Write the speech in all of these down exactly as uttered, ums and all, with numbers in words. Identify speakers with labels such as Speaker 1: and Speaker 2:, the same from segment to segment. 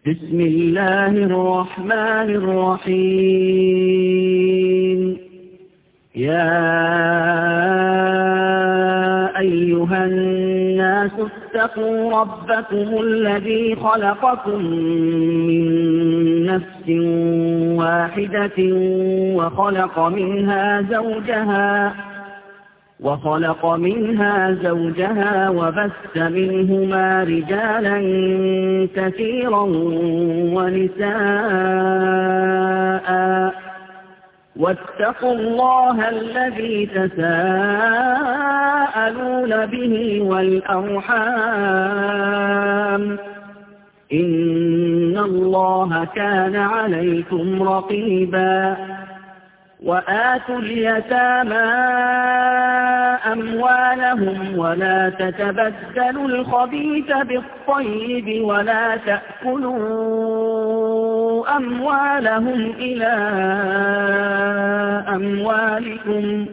Speaker 1: بسم الله الرحمن الرحيم. يا أيها الناس اتقوا ربكم الذي خلقكم من نفس واحدة وخلق منها زوجها وخلق منها زوجها وبث منهما رجالا كثيرا ونساء واتقوا الله الذي تساءلون به والأرحام إن الله كان عليكم رقيبا. وآتوا اليتامى أموالهم ولا تتبدلوا الخبيث بالطيب ولا تأكلوا أموالهم إلى أموالكم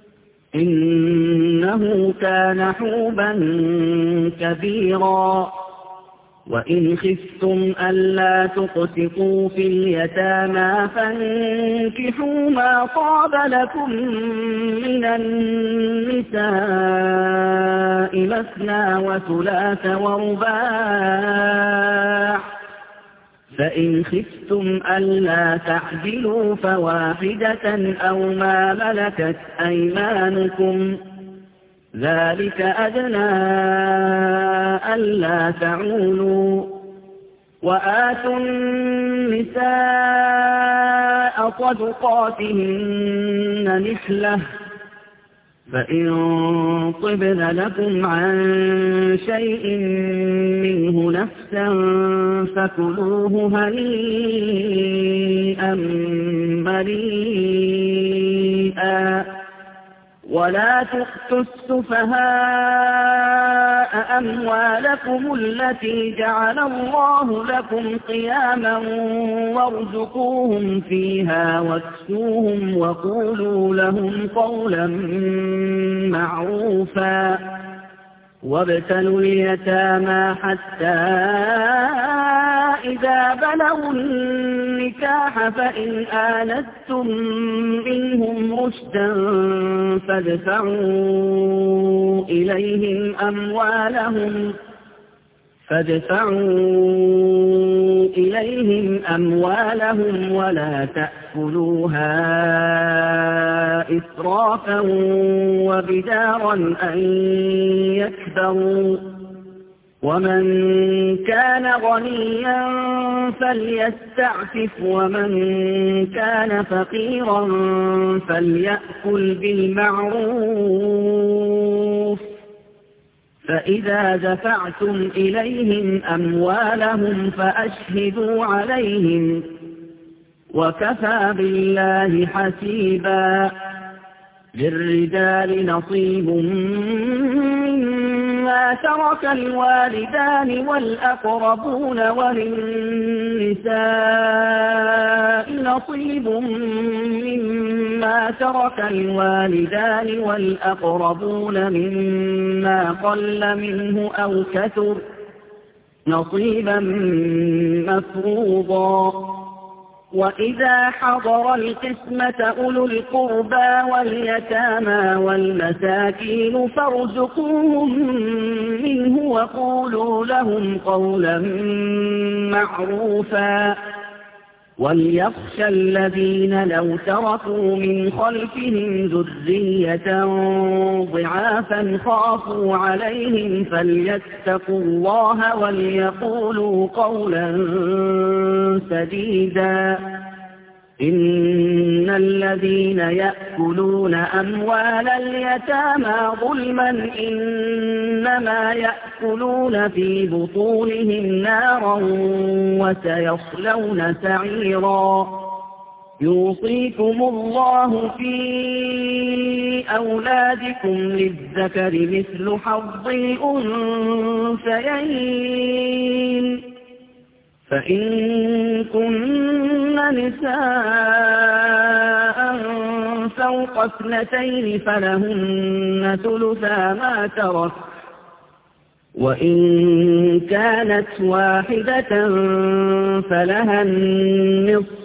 Speaker 1: إنه كان حوبا كبيرا. وإن خفتم ألا تقسطوا في اليتامى فانكحوا ما طاب لكم من النساء مثنى وثلاث ورباع، فإن خفتم ألا تعدلوا فواحدة أو ما ملكت أيمانكم ذلك أدنى ألا تعولوا. وآتوا النساء صدقاتهن نحلة، فإن طبن لكم عن شيء منه نفسا فكلوه هنيئا مريئا. ولا تؤتوا السفهاء أموالكم التي جعل الله لكم قياما وارزقوهم فيها واكسوهم وقولوا لهم قولا معروفا. وابتلوا اليتامى حتى إذا بلغوا النكاح فإن آنستم منهم رشدا فادفعوا إليهم أموالهم فادفعوا إليهم أموالهم ولا تأكلوها إسرافا وبدارا أن يكبروا. ومن كان غنيا فليستعفف ومن كان فقيرا فليأكل بالمعروف. فإذا دفعتم إليهم أموالهم فأشهدوا عليهم وكفى بالله حسيبا. للرجال نصيب مما ترك الوالدان والأقربون وللنساء نصيب مما ترك الوالدان والأقربون مما قل منه أو كثر نصيبا مفروضا. وإذا حضر القسمة أولو القربى واليتامى والمساكين فارزقوهم منه وقولوا لهم قولا معروفا. وليخشى الذين لو تركوا من خلفهم ذرية ضعافا خافوا عليهم فليتقوا الله وليقولوا قولا سديدا. إن الذين يأكلون أموال اليتامى ظلما إنما يأكلون في بطونهم نارا وسيصلون سعيرا. يوصيكم الله في أولادكم للذكر مثل حظ الأنثيين. فإن كن نساء فوق اثنتين فلهن ثلثا ما ترك وإن كانت واحدة فلها النصف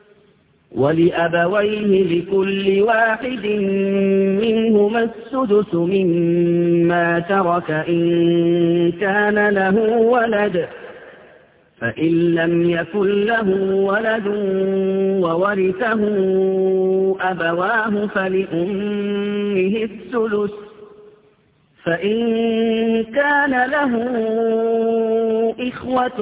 Speaker 1: ولأبويه لكل واحد منهما السدس مما ترك إن كان له ولد فإن لم يكن له ولد وورثه أبواه فلأمه الثلث فإن كان له إخوة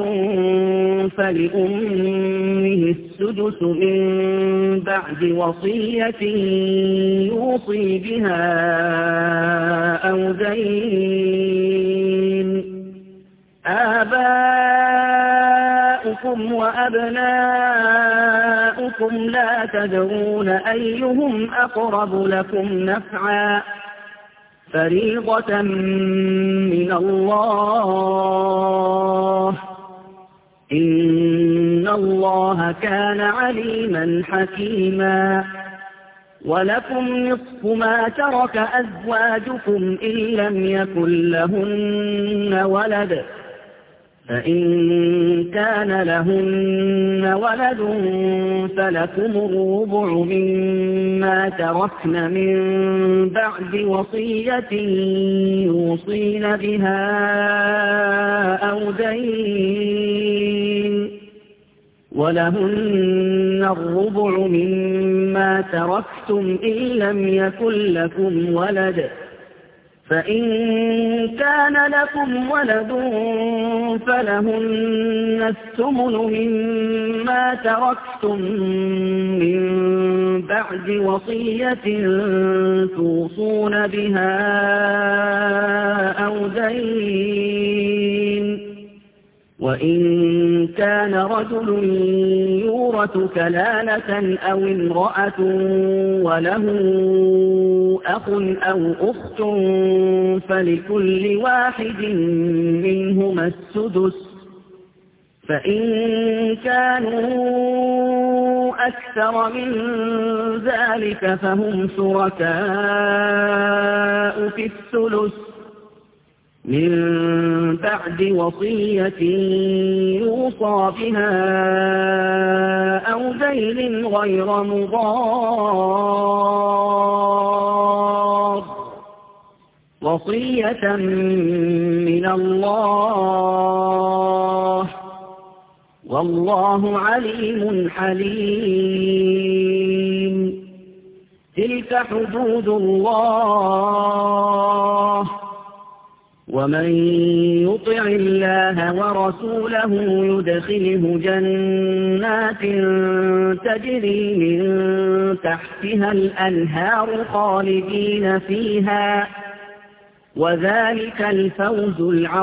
Speaker 1: فلأمه السدس من بعد وصية يوصي بها أو دين آباؤكم وأبناؤكم لا تدرون أيهم أقرب لكم نفعا فريضة من الله إن الله كان عليما حكيما ولكم نصف ما ترك أزواجكم إن لم يكن لهن ولد فإن كان لهن ولد فلكم الربع مما تركن من بعد وصية يوصين بها أو دين ولهن الربع مما تركتم إن لم يكن لكم ولد فإن كان لكم ولد فلهن الثمن مما تركتم من بعد وصية توصون بها أو دين وإن كان رجل يورث كلالة أو امرأة وله أخ أو أخت فلكل واحد منهما السدس فإن كانوا أكثر من ذلك فهم شركاء في الثلث من بعد وصية يوصى بها أو دين غير مضار وصية من الله والله عليم حليم تلك حدود الله ومن يطع الله ورسوله يدخله جنات تجري من تحتها الأنهار خالدين فيها وذلك الفوز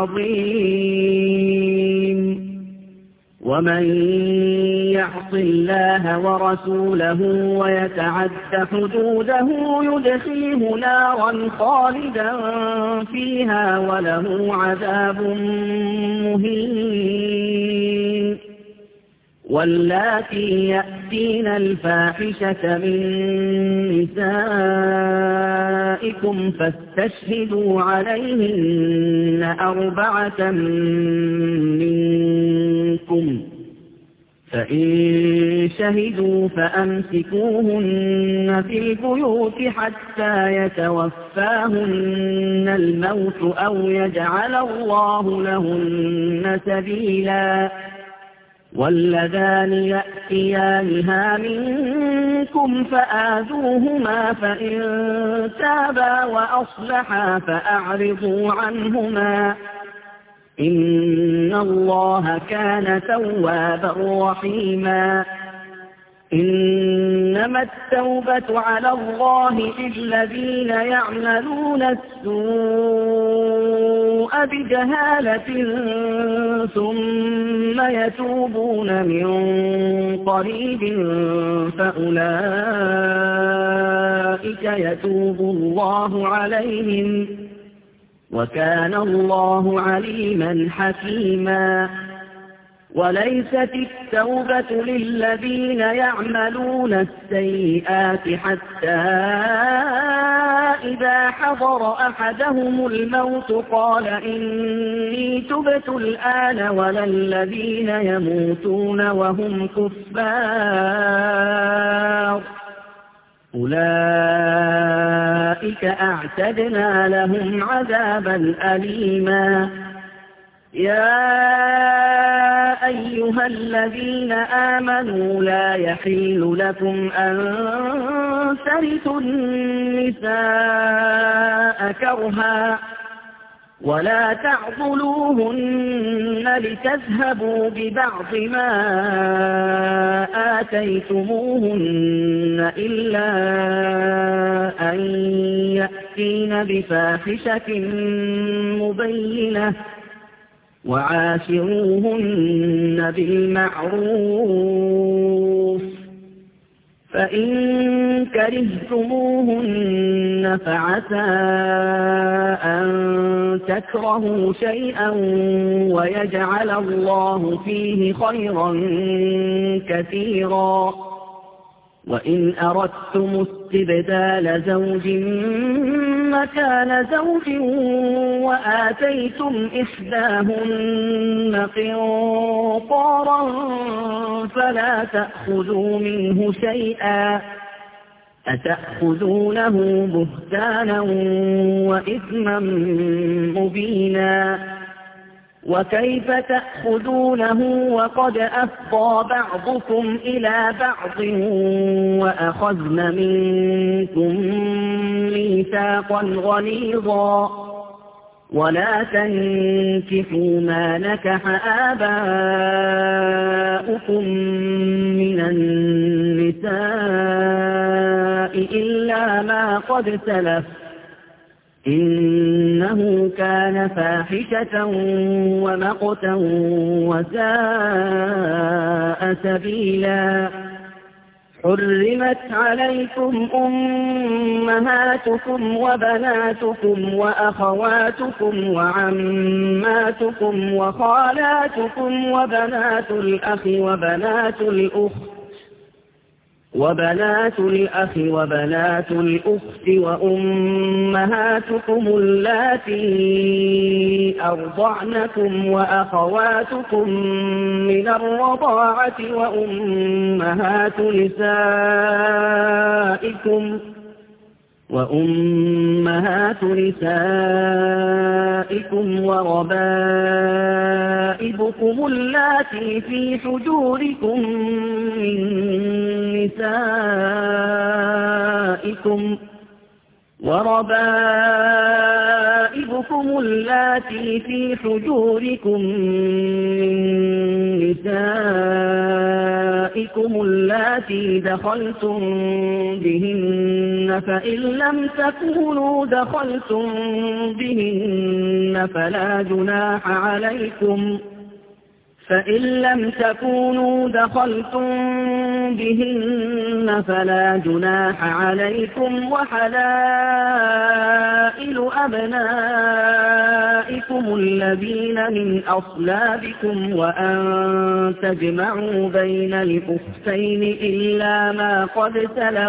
Speaker 1: العظيم ومن يعص الله ورسوله ويتعد حدوده يدخله نارا خالدا فيها وله عذاب مهين واللاتي يأتين الفاحشة من نسائكم فاستشهدوا عليهن أربعة منكم فإن شهدوا فأمسكوهن في البيوت حتى يتوفاهن الموت أو يجعل الله لهن سبيلا واللذان يأتيانها منكم فآذوهما فإن تابا وأصلحا فأعرضوا عنهما إن الله كان توابا رحيما إنما التوبة على الله للذين يعملون السوء بجهالة ثم يتوبون من قريب فأولئك يتوب الله عليهم وكان الله عليما حكيما وليست التوبة للذين يعملون السيئات حتى إذا حضر أحدهم الموت قال إني تبت الآن ولا الذين يموتون وهم كفار أولئك أعتدنا لهم عذابا أليما. يا أيها الذين آمنوا لا يحل لكم أن ترثوا النساء كرها ولا تعضلوهن لتذهبوا ببعض ما آتيتموهن إلا أن يأتين بفاحشة مبينة وعاشروهن بالمعروف فإن كرهتموهن فعسى أن تكرهوا شيئا ويجعل الله فيه خيرا كثيرا. وإن أردتم استبدال زوج مكان زوج وآتيتم إحداهن قنطارا فلا تأخذوا منه شيئا أتأخذونه بهتانا وإثما مبينا. وكيف تأخذونه وقد أفضى بعضكم إلى بعض وأخذن منكم ميثاقا غليظا. ولا تنكحوا ما نكح آباؤكم من النساء إلا ما قد سلف إنه كان فاحشة ومقتا وساء سبيلا. حرمت عليكم أمهاتكم وبناتكم وأخواتكم وعماتكم وخالاتكم وبنات الأخ وبنات الأخت وبنات الأخ وبنات الأخت وأمهاتكم اللاتي أرضعنكم وأخواتكم من الرضاعة وأمهات نسائكم وأمهات نسائكم وربائبكم اللاتي في حجوركم من نسائكم وربائبكم اللاتي في حجوركم من نسائكم اللاتي دخلتم بهن فإن لم تكونوا دخلتم بهن فلا جناح عليكم فإن لم تكونوا دخلتم بهن فلا جناح عليكم وحلائل أبنائكم الذين من أصلابكم وأن تجمعوا بين الأختين إلا ما قد سلف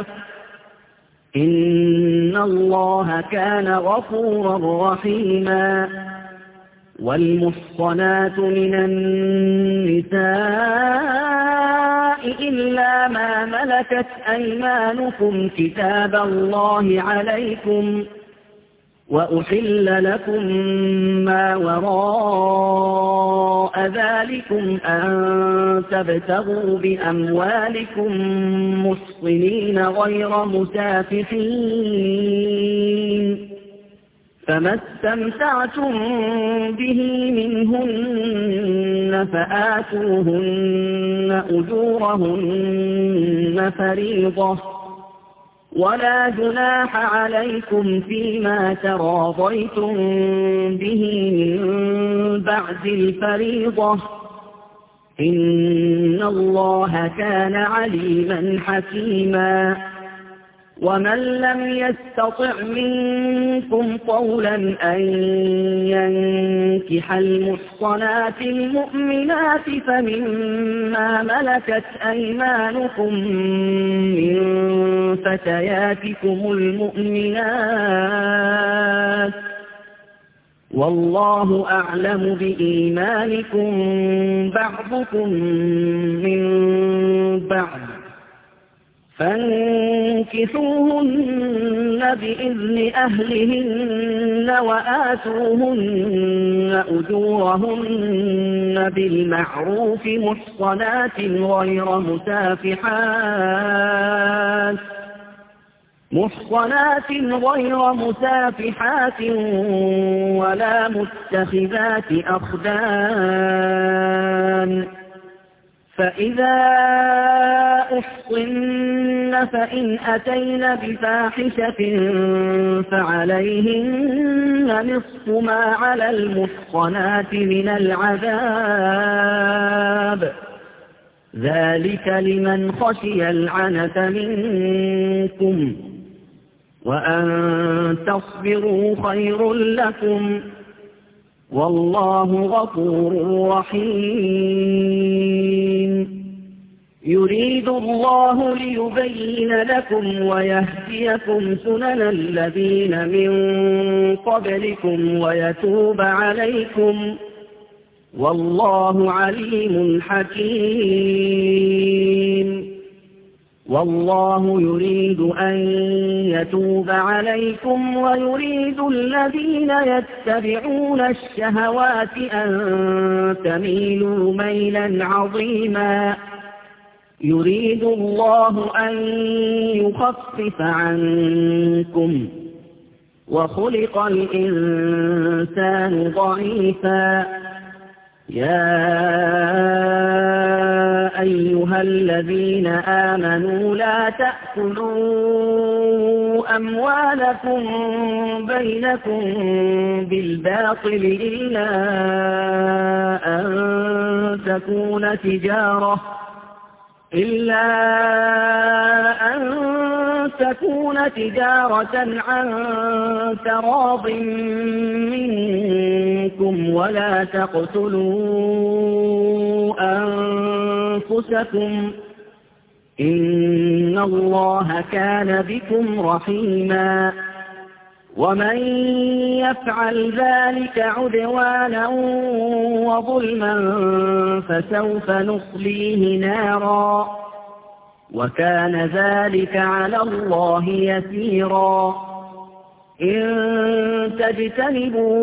Speaker 1: إن الله كان غفورا رحيما. والمحصنات من النساء إلا ما ملكت أيمانكم كتاب الله عليكم وأحل لكم ما وراء ذلكم أن تبتغوا بأموالكم محصنين غير مسافحين فما استمتعتم به منهن فآتوهن أجورهن فريضة ولا جناح عليكم فيما تراضيتم به من بعد الفريضة إن الله كان عليما حكيما. ومن لم يستطع منكم طولا أن ينكح المحصنات المؤمنات فمما ملكت أيمانكم من فتياتكم المؤمنات والله أعلم بإيمانكم بعضكم من بعض فانكحوهن بإذن أهلهن وآتوهن أجورهن بالمعروف محصنات غير مسافحات محصنات غير مسافحات ولا متخذات أخدان فإذا أحصن فإن أتين بفاحشة فعليهن نصف ما على المحصنات من العذاب ذلك لمن خشي العنت منكم وأن تصبروا خير لكم والله غفور رحيم يريد الله ليبين لكم ويهديكم سنن الذين من قبلكم ويتوب عليكم والله عليم حكيم والله يريد أن يتوب عليكم ويريد الذين يتبعون الشهوات أن تميلوا ميلا عظيما يريد الله أن يخفف عنكم وخلق الإنسان ضعيفا يا أيها الذين آمنوا لا تأكلوا أموالكم بينكم بالباطل إلا أن تكون تجارة إلا أن تكون تجارة عن تراض منكم ولا تقتلوا أنفسكم إن الله كان بكم رحيما ومن يفعل ذلك عدوانا وظلما فسوف نصليه نارا وكان ذلك على الله يسيرا إن تجتنبوا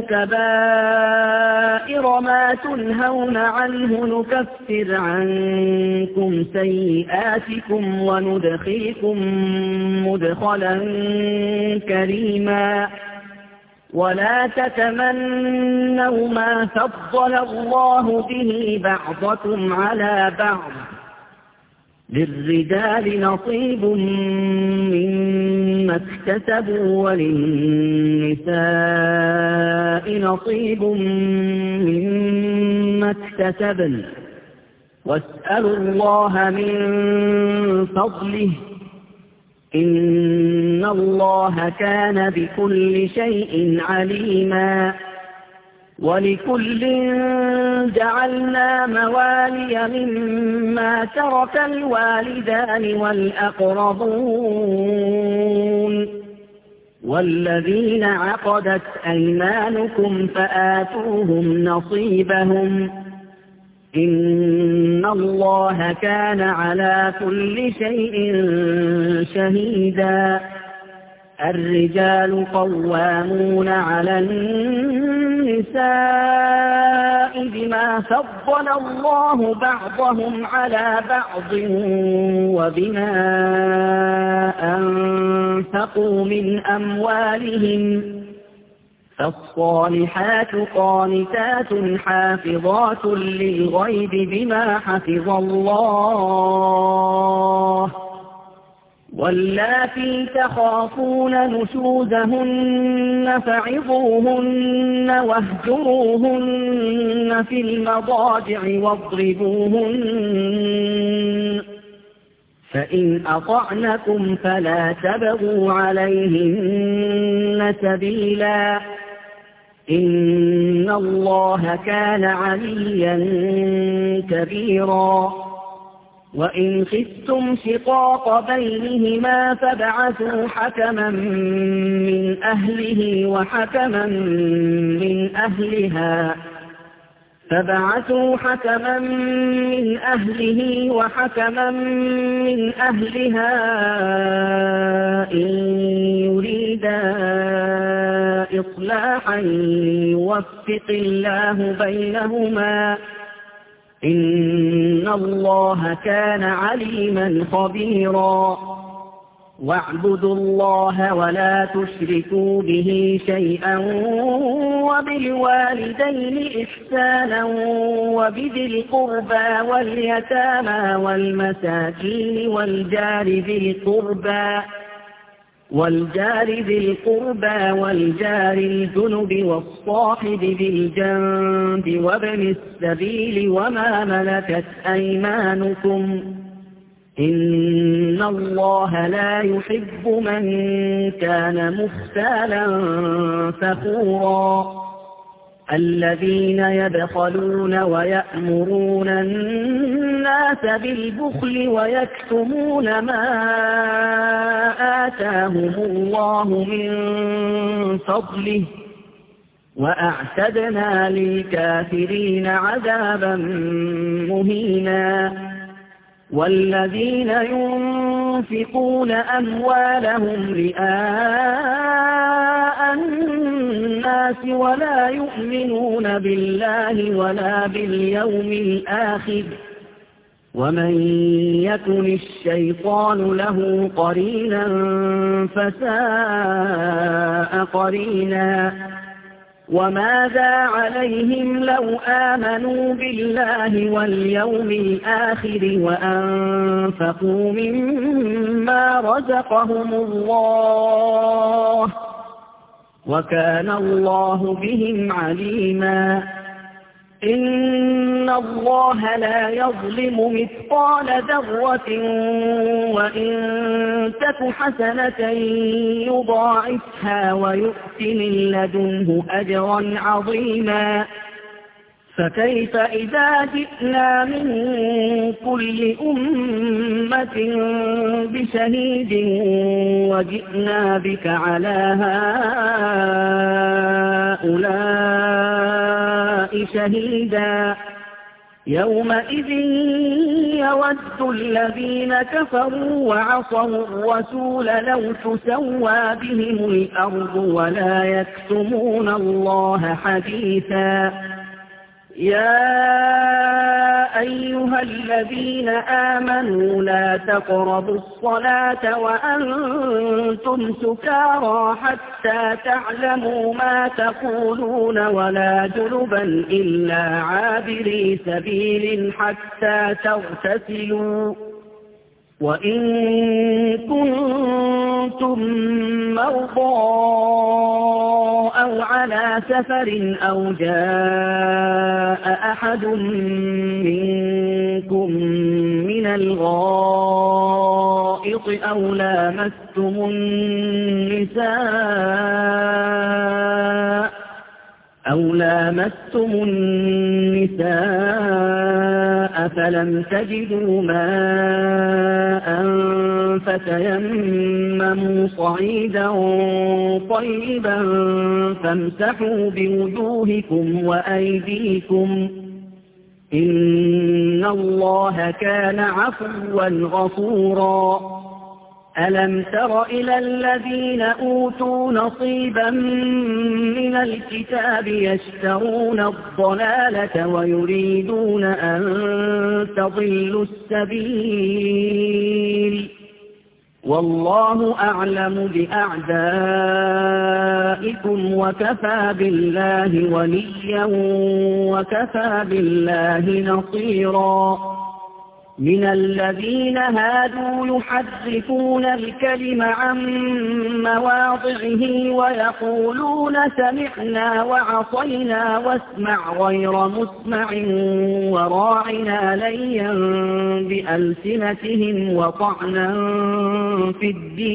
Speaker 1: كبائر ما تنهون عنه نكفر عنكم سيئاتكم وندخلكم مدخلا كريما ولا تتمنوا ما فضل الله به بعضكم على بعض للرجال نصيب مما اكتسبوا وللنساء نصيب مما اكتسبن واسألوا الله من فضله إن الله كان بكل شيء عليما ولكل جعلنا موالي مما ترك الوالدان والأقربون والذين عقدت أيمانكم فآتوهم نصيبهم إن الله كان على كل شيء شهيدا الرجال قوامون على النساء بما فضل الله بعضهم على بعض وبما أنفقوا من أموالهم فالصالحات قانتات حافظات للغيب بما حفظ الله واللاتي تخافون نشوزهن فعظوهن واهجروهن في المضاجع واضربوهن فإن أطعنكم فلا تبغوا عليهن سبيلا إن الله كان عليا كبيرا وإن خفتم شقاق بينهما فابعثوا حكما من أهله وحكما من أهلها فبعثوا حكما من أهله وحكما من أهلها إن يريدا إصلاحا يوفق الله بينهما إن الله كان عليما خبيرا واعبدوا الله ولا تشركوا به شيئا وبالوالدين إحسانا وبذي القربى واليتامى والمساكين والجار ذي القربى والجار ذي القربى والجار الجنب والصاحب بالجنب وابن السبيل وما ملكت أيمانكم إن الله لا يحب من كان مختالا فخورا الذين يبخلون ويأمرون الناس بالبخل ويكتمون ما آتاهم الله من فضله وأعتدنا للكافرين عذابا مهينا والذين ينفقون أموالهم رئاء الناس ولا يؤمنون بالله ولا باليوم الآخر ومن يكن الشيطان له قرينا فساء قرينا وماذا عليهم لو آمنوا بالله واليوم الآخر وأنفقوا مما رزقهم الله وكان الله بهم عليما إن الله لا يظلم مثقال ذرة وإن تك حسنة يضاعفها ويؤت من لدنه أجرا عظيما فكيف إذا جئنا من كل أمة بشهيد وجئنا بك على هؤلاء شهيدا يومئذ يود الذين كفروا وعصوا الرسول لو تسوى بهم الأرض ولا يكتمون الله حديثا يا أيها الذين آمنوا لا تقربوا الصلاة وأنتم سكارى حتى تعلموا ما تقولون ولا جنبا إلا عابري سبيل حتى تغتسلوا وإن كنتم مرضى أو على سفر أو جاء أحد منكم من الغائط أو لامستم النساء أو لامستم النساء فلم تجدوا ماء فتيمموا صعيدا طيبا فامسحوا بوجوهكم وأيديكم إن الله كان عفوا غفورا ألم تر إلى الذين أوتوا نصيبا من الكتاب يشترون الضلالة ويريدون أن تضلوا السبيل والله أعلم بأعدائكم وكفى بالله وليا وكفى بالله نصيرا من الذين هادوا يحرفون الكلم عن مواضعه ويقولون سمعنا وعصينا واسمع غير مسمع وراعنا ليا بألسنتهم وطعنا في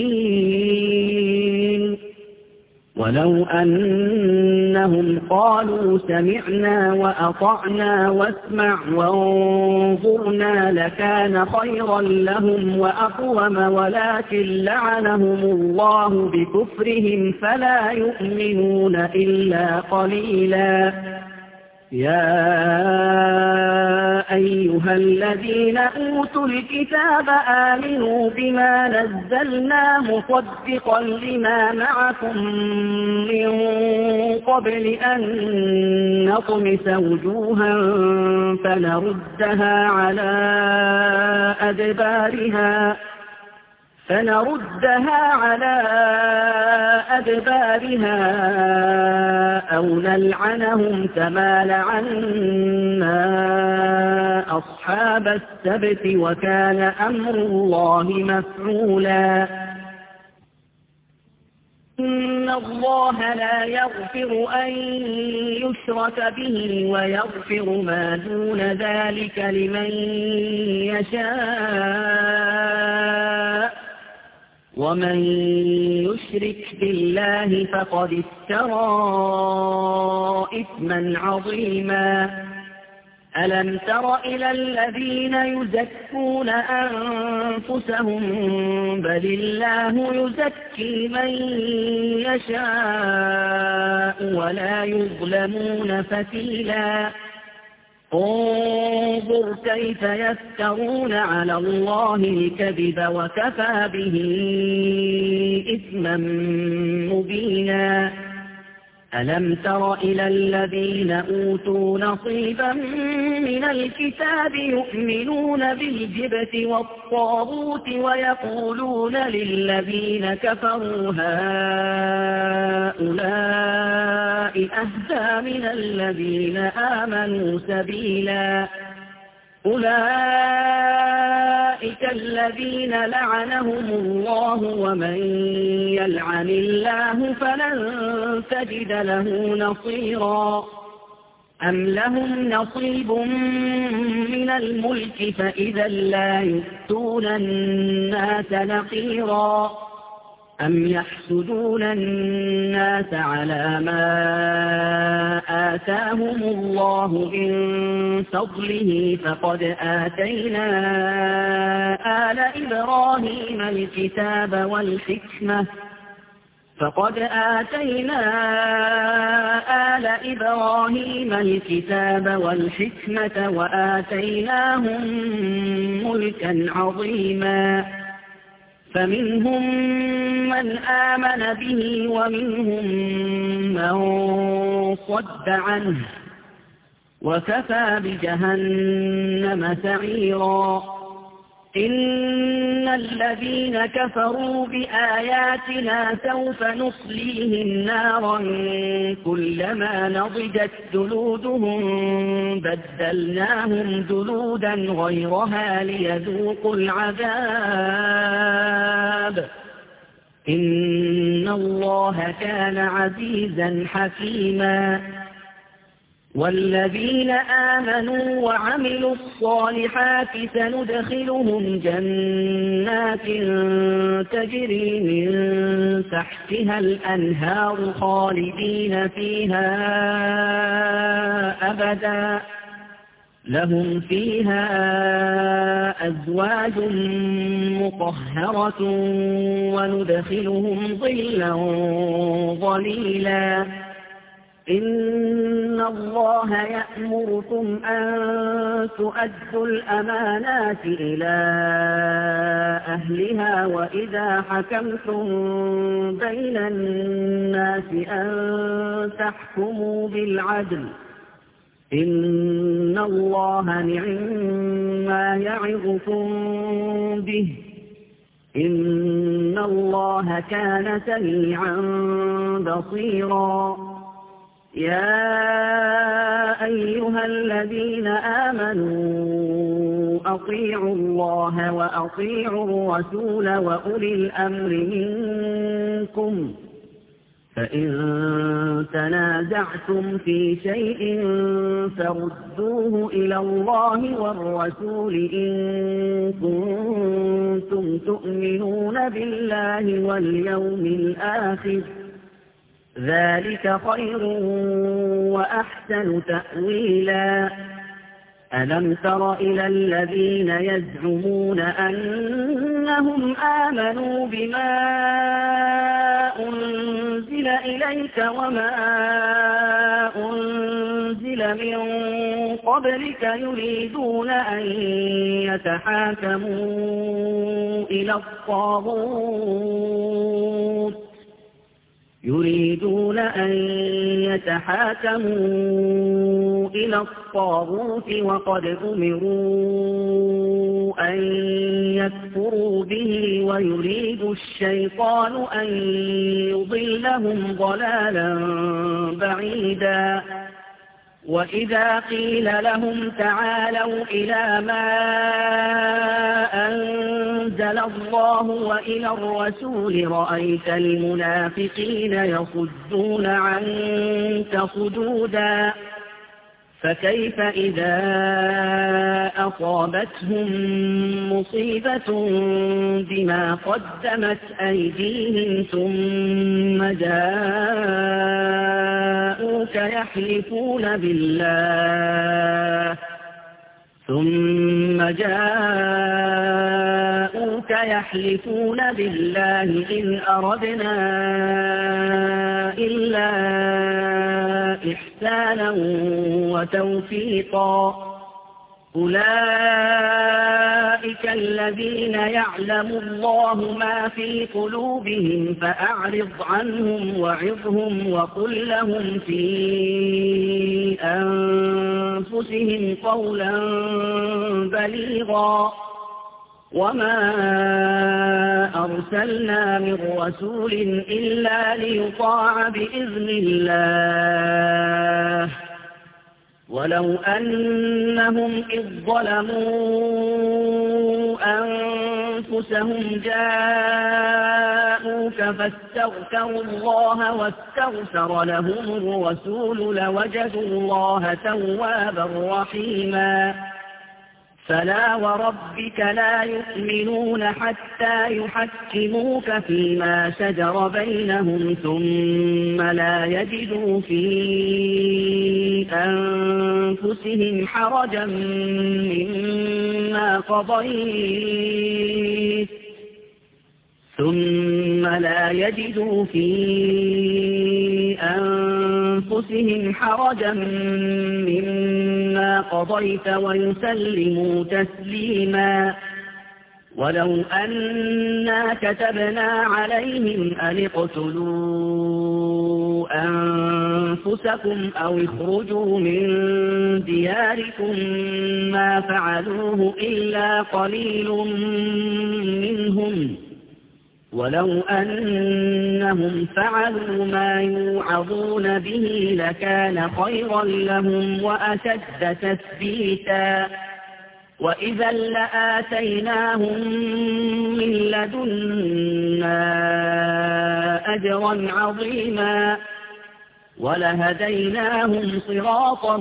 Speaker 1: الدين ولو أنهم قالوا سمعنا وأطعنا واسمع وانظرنا لكان خيرا لهم وأقوم ولكن لعنهم الله بكفرهم فلا يؤمنون إلا قليلا يا أيها الذين أوتوا الكتاب آمنوا بما نزلنا مصدقا لما معكم من قبل أن نطمس وجوها فنردها على أدبارها فنردها على أدبارها أو نلعنهم كما لعنا أصحاب السبت وكان أمر الله مفعولا إن الله لا يغفر أن يشرك به ويغفر ما دون ذلك لمن يشاء ومن يشرك بالله فقد افترى إثما عظيما ألم تر إلى الذين يزكون أنفسهم بل الله يزكي من يشاء ولا يظلمون فتيلا انظر كيف يفترون على الله الكذب وكفى به إثما مبينا ألم تر إلى الذين أوتوا نصيبا من الكتاب يؤمنون بالجبت والطاغوت ويقولون للذين كفروا هؤلاء أهدى من الذين آمنوا سبيلا أولئك الذين لعنهم الله ومن يلعن الله فلن تجد له نصيرا أم لهم نصيب من الملك فإذا لا يؤتون الناس نقيرا أم يحسدون الناس على ما آتاهم الله من فضله فقد آتينا آل إبراهيم الكتاب والحكمة فقد آتينا آل إبراهيم الكتاب والحكمة وآتيناهم ملكا عظيما فمنهم من آمن به ومنهم من صد عنه وكفى بجهنم سعيرا إن الذين كفروا بآياتنا سوف نصليهم نارا كلما نضجت جلودهم بدلناهم جلودا غيرها ليذوقوا العذاب إن الله كان عزيزا حكيما والذين آمنوا وعملوا الصالحات سندخلهم جنات تجري من تحتها الأنهار خالدين فيها أبدا لهم فيها أزواج مطهرة وندخلهم ظلا ظليلا إن الله يأمركم أن تؤدوا الأمانات إلى أهلها وإذا حكمتم بين الناس أن تحكموا بالعدل إن الله نعما يعظكم به إن الله كان سميعا بصيرا يا أيها الذين آمنوا أطيعوا الله وأطيعوا الرسول وأولي الأمر منكم فإن تنازعتم في شيء فردوه إلى الله والرسول إن كنتم تؤمنون بالله واليوم الآخر ذلك خير وأحسن تأويلا ألم تر إلى الذين يزعمون أنهم آمنوا بما أنزل إليك وما أنزل من قبلك يريدون أن يتحاكموا إلى الطاغوت يريدون أن يتحاكموا إلى الطاغوت وقد أمروا أن يكفروا به ويريد الشيطان أن يضلهم ضلالا بعيدا وإذا قيل لهم تعالوا إلى ما أنزل الله وإلى الرسول رأيت المنافقين يصدون عنك صدودا فكيف إذا أصابتهم مصيبة بما قدمت أيديهم ثم جاءوك يحلفون بالله ثم جاءوك يحلفون بالله إن أردنا إلا إحسانا وتوفيقا أولئك الذين يعلم الله ما في قلوبهم فأعرض عنهم وعظهم وقل لهم في أنفسهم قولا بليغا وما أرسلنا من رسول إلا ليطاع بإذن الله ولو أنهم إذ ظلموا أنفسهم جاءوك فاستغفروا الله واستغفر لهم الرسول لوجدوا الله توابا رحيما فلا وربك لا يؤمنون حتى يحكموك فيما شجر بينهم ثم لا يجدوا في أنفسهم حرجا مما قضيت ثم لا يجدوا في أنفسهم حرجا مما قضيت ويسلموا تسليما ولو أنا كتبنا عليهم أن اقتلوا أنفسكم أو اخرجوا من دياركم ما فعلوه إلا قليل منهم ولو أنهم فعلوا ما يوعظون به لكان خيرا لهم وأشد تثبيتا وإذا لآتيناهم من لدنا أجرا عظيما ولهديناهم صراطا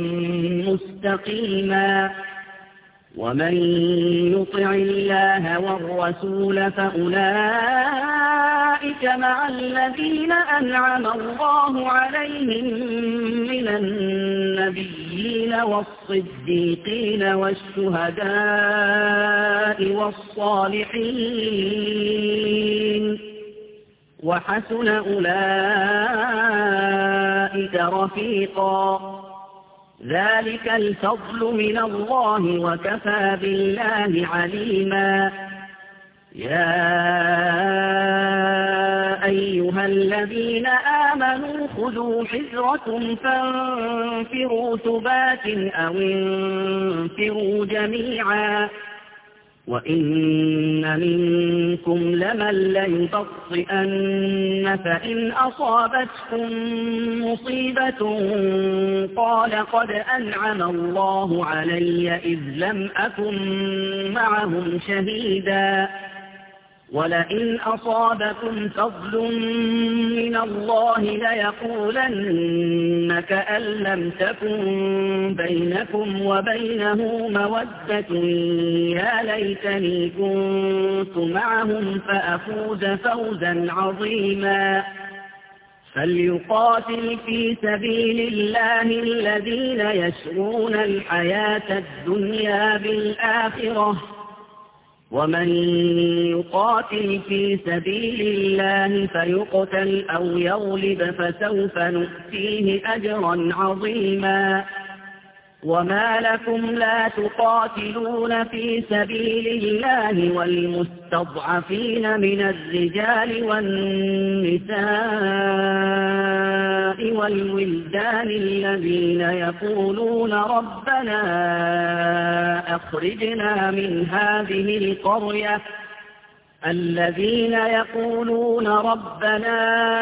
Speaker 1: مستقيما ومن يطع الله والرسول فأولئك مع الذين أنعم الله عليهم من النبيين والصديقين والشهداء والصالحين وحسن أولئك رفيقا ذلك الفضل من الله وكفى بالله عليما يا أيها الذين آمنوا خذوا حذركم فانفروا ثبات أو انفروا جميعا وإن منكم لمن ليبطئن فإن أصابتكم مصيبة قال قد أنعم الله علي إذ لم أكن معهم شهيدا ولئن أصابكم فضل من الله ليقولن كأن لم تكن بينكم وبينه مودة يا ليتني كنت معهم فأفوز فوزا عظيما فليقاتل في سبيل الله الذين يشرون الحياة الدنيا بالآخرة ومن يقاتل في سبيل الله فيقتل أو يغلب فسوف نؤتيه أجرا عظيما وما لكم لا تقاتلون في سبيل الله والمستضعفين من الرجال والنساء والولدان الذين يقولون ربنا أخرجنا من هذه القرية الذين يقولون ربنا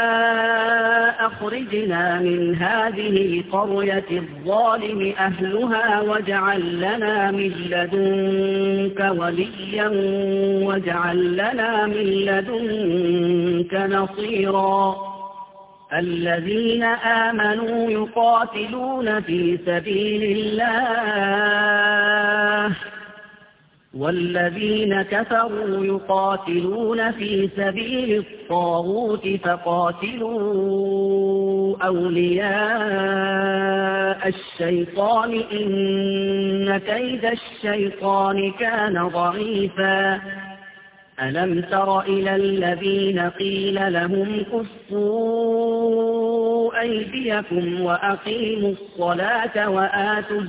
Speaker 1: أخرجنا من هذه القرية الظالم أهلها واجعل لنا من لدنك وليا واجعل لنا من لدنك نصيرا الذين آمنوا يقاتلون في سبيل الله والذين كفروا يقاتلون في سبيل الطاغوت فقاتلوا أولياء الشيطان إن كيد الشيطان كان ضعيفا ألم تر إلى الذين قيل لهم كفوا أيديكم وأقيموا الصلاة وآتوا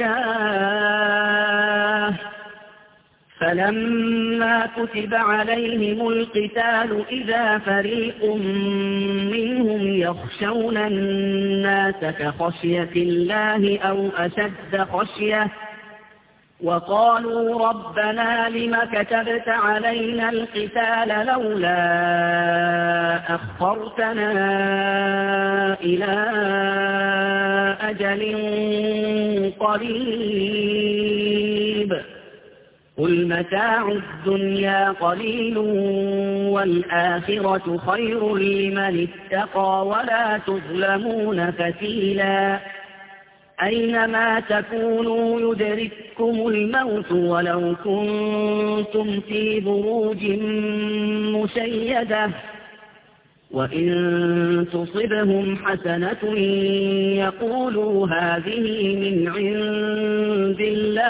Speaker 1: الزكاة فلما كتب عليهم القتال إذا فريق منهم يخشون الناس كخشية الله أو أشد خشية وقالوا ربنا لم كتبت علينا القتال لولا أخرتنا إلى أجل قريب قل متاع الدنيا قليل والآخرة خير لمن اتقى ولا تظلمون فتيلا أينما تكونوا يدرككم الموت ولو كنتم في بروج مشيدة وإن تصبهم حسنة يقولوا هذه من عند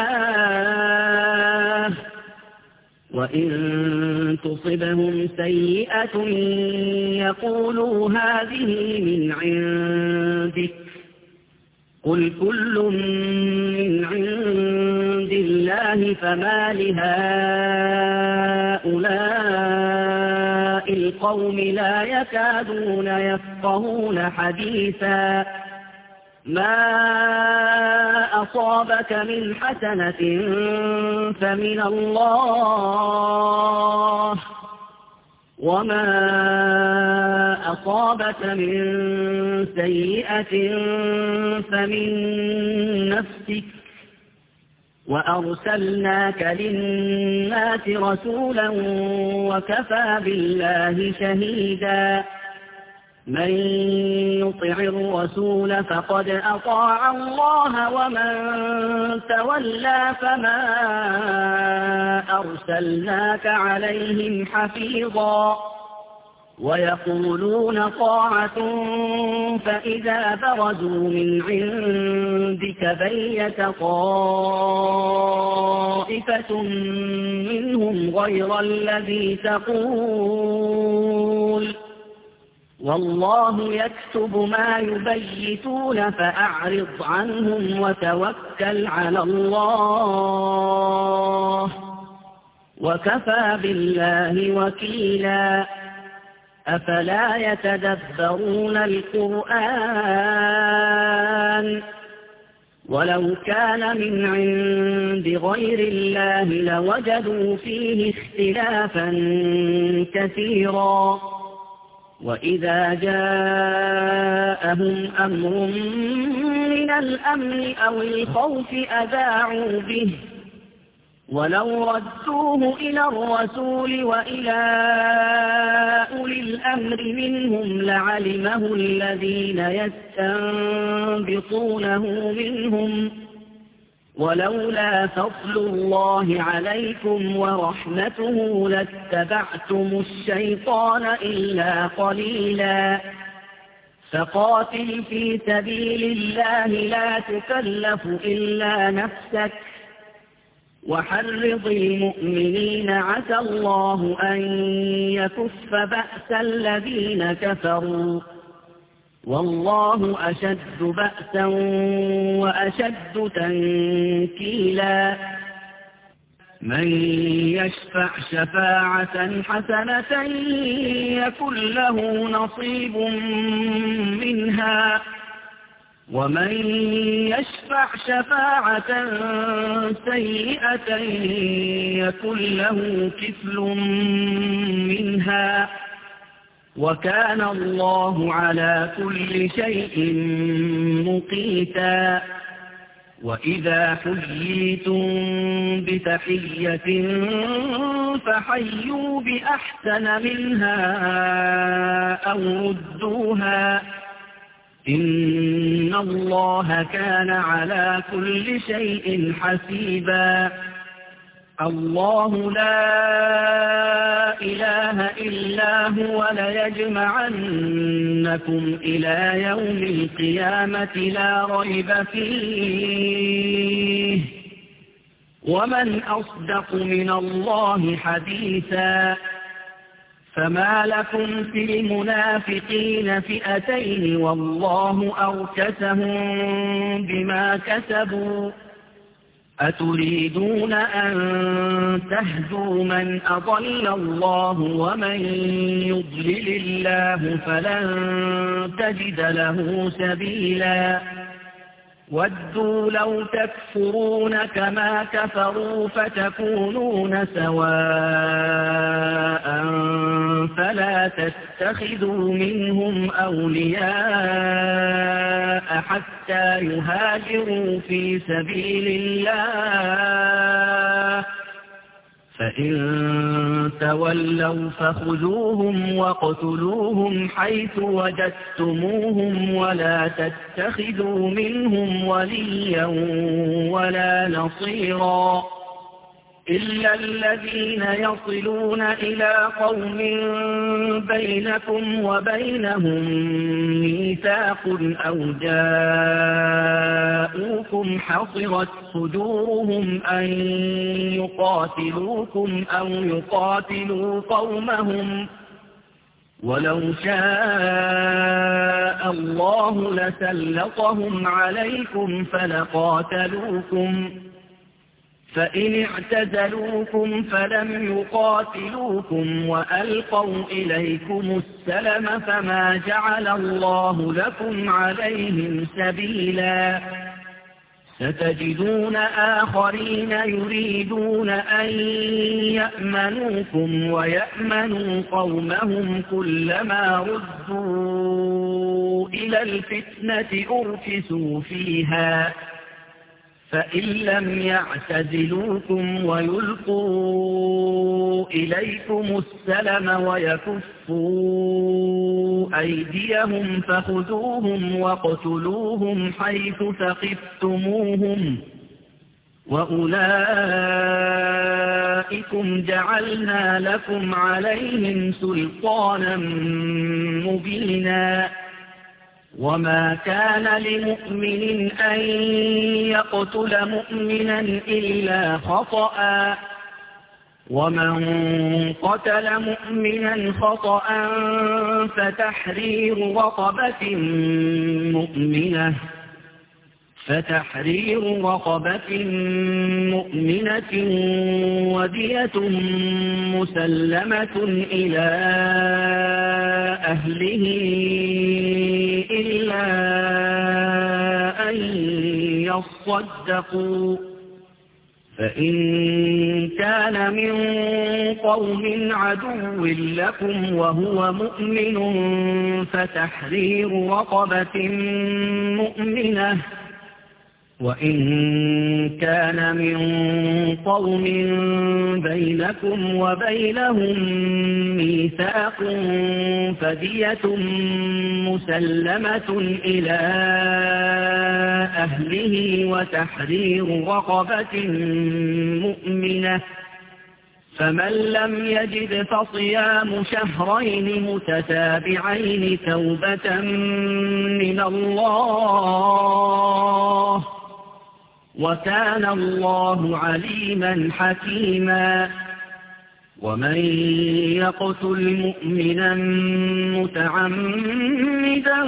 Speaker 1: الله وإن تصبهم سيئة يقولوا هذه من عندك قل كل من عند الله فما لهؤلاء القوم لا يكادون يفقهون حديثا ما أصابك من حسنة فمن الله وما أصابك من سيئة فمن نفسك وأرسلناك للناس رسولا وكفى بالله شهيدا من يطع الرسول فقد أطاع الله ومن تولى فما أرسلناك عليهم حفيظا ويقولون طاعة فإذا برزوا من عندك بيت طائفة منهم غير الذي تقول والله يكتب ما يبيتون فأعرض عنهم وتوكل على الله وكفى بالله وكيلا أفلا يتدبرون القرآن ولو كان من عند غير الله لوجدوا فيه اختلافا كثيرا وإذا جاءهم أمر من الأمن أو الخوف أذاعوا به ولو ردوه إلى الرسول وإلى أولي الأمر منهم لعلمه الذين يستنبطونه منهم ولولا فضل الله عليكم ورحمته لاتبعتم الشيطان إلا قليلا فقاتل في سبيل الله لا تكلف إلا نفسك وحرض المؤمنين عسى الله أن يكف بأس الذين كفروا والله أشد بأسا وأشد تنكيلا من يشفع شفاعة حسنة يكن له نصيب منها ومن يشفع شفاعة سيئة يكن له كفل منها وكان الله على كل شيء مقيتا وإذا حييتم بتحية فحيوا بأحسن منها أو ردوها إن الله كان على كل شيء حسيبا الله لا إله إلا هو ليجمعنكم إلى يوم القيامة لا ريب فيه ومن أصدق من الله حديثا فما لكم في المنافقين فئتين والله أركسهم بما كسبوا أتريدون أن تهدوا من أضل الله ومن يضلل الله فلن تجد له سبيلا ودوا لو تكفرون كما كفروا فتكونون سواء فلا تتخذوا منهم أولياء حتى يهاجروا في سبيل الله فإن تولوا فخذوهم واقتلوهم حيث وجدتموهم ولا تتخذوا منهم وليا ولا نصيرا إلا الذين يصلون إلى قوم بينكم وبينهم ميثاق أو جاءوكم حصرت صدورهم أن يقاتلوكم أو يقاتلوا قومهم ولو شاء الله لسلطهم عليكم فلقاتلوكم فإن اعتزلوكم فلم يقاتلوكم وألقوا إليكم السلم فما جعل الله لكم عليهم سبيلا ستجدون آخرين يريدون أن يأمنوكم ويأمنوا قومهم كلما ردوا إلى الفتنة أركسوا فيها فإن لم يعتزلوكم ويلقوا إليكم السلم ويكفوا أيديهم فخذوهم واقتلوهم حيث ثقفتموهم وأولئكم جعلنا لكم عليهم سلطانا مبينا وما كان لمؤمن أن يقتل مؤمنا إلا خطأ ومن قتل مؤمنا خطأ فتحرير رقبة مؤمنة فتحرير رقبة مؤمنة ودية مسلمة إلى أهله إلا أن يصدقوا فإن كان من قوم عدو لكم وهو مؤمن فتحرير رقبة مؤمنة وإن كان من قوم بينكم وبينهم ميثاق فدية مسلمة إلى أهله وتحرير رقبة مؤمنة فمن لم يجد فصيام شهرين متتابعين توبة من الله وكان الله عليما حكيما ومن يقتل مؤمنا متعمدا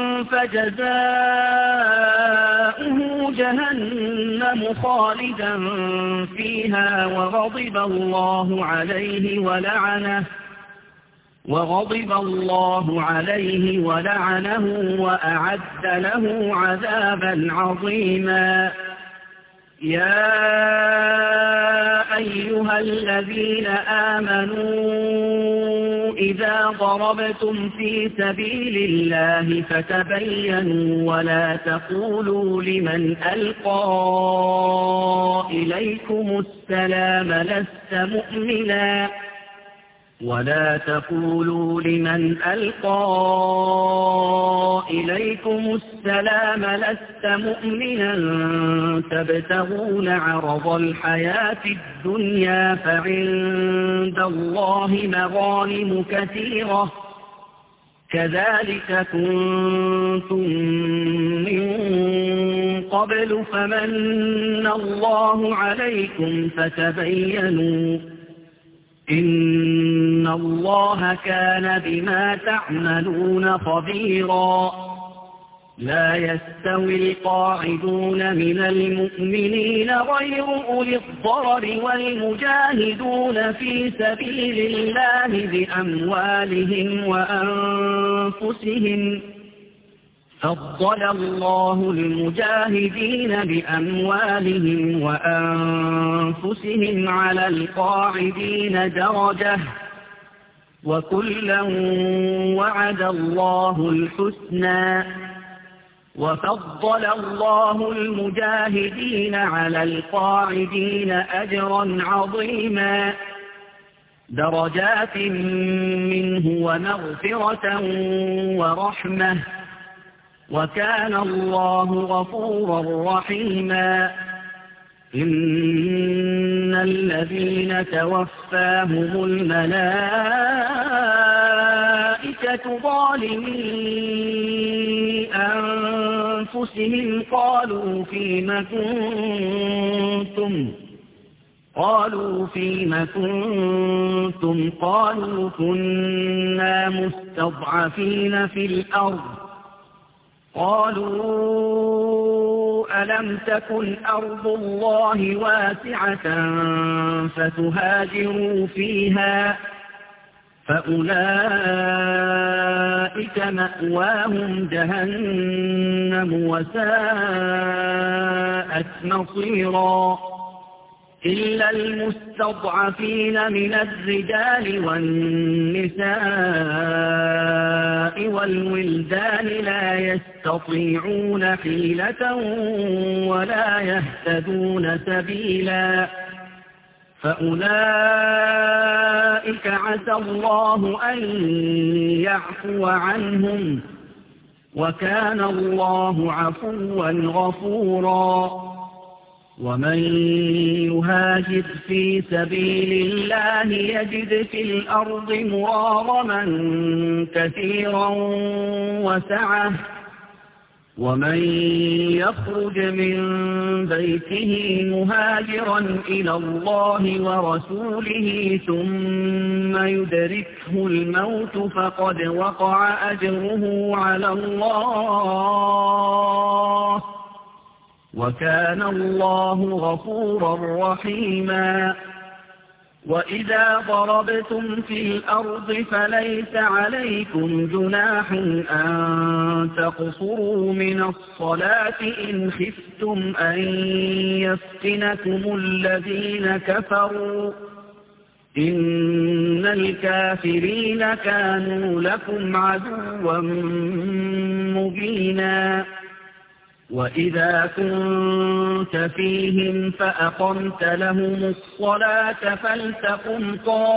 Speaker 1: فجزاؤه جهنم خالدا فيها وغضب الله عليه ولعنه وغضب الله عليه ولعنه وأعد له عذابا عظيما يا أيها الذين آمنوا إذا ضربتم في سبيل الله فتبينوا ولا تقولوا لمن ألقى إليكم السلام لست مؤمنا ولا تقولوا لمن ألقى إليكم السلام لست مؤمنا تبتغون عرض الحياة الدنيا فعند الله مغانم كثيرة كذلك كنتم من قبل فمن الله عليكم فتبينوا إن الله كان بما تعملون خبيرا لا يستوي القاعدون من المؤمنين غير أولي الضرر والمجاهدون في سبيل الله بأموالهم وأنفسهم فضل الله المجاهدين بأموالهم وأنفسهم على القاعدين درجة وكلا وعد الله الحسنى وفضل الله المجاهدين على القاعدين أجرا عظيما درجات منه ومغفرة ورحمة وكان الله غفورا رحيما إن الذين توفاهم الملائكة ظالمي أنفسهم قالوا فيم كنتم قالوا فيم كنتم قالوا كنا مستضعفين في الأرض قالوا ألم تكن أرض الله واسعة فتهاجروا فيها فأولئك مأواهم جهنم وساءت مصيرا إلا المستضعفين من الرجال والنساء والولدان لا يستطيعون حيلة ولا يهتدون سبيلا فأولئك عسى الله أن يعفو عنهم وكان الله عفوا غفورا ومن يهاجر في سبيل الله يجد في الأرض مراغما كثيرا وسعة ومن يخرج من بيته مهاجرا إلى الله ورسوله ثم يدركه الموت فقد وقع أجره على الله وكان الله غفورا رحيما. وإذا ضربتم في الأرض فليس عليكم جناح أن تقصروا من الصلاة إن خفتم أن يفتنكم الذين كفروا إن الكافرين كانوا لكم عدوا مبينا. وإذا كنت فيهم فأقمت لهم الصلاة فلتقم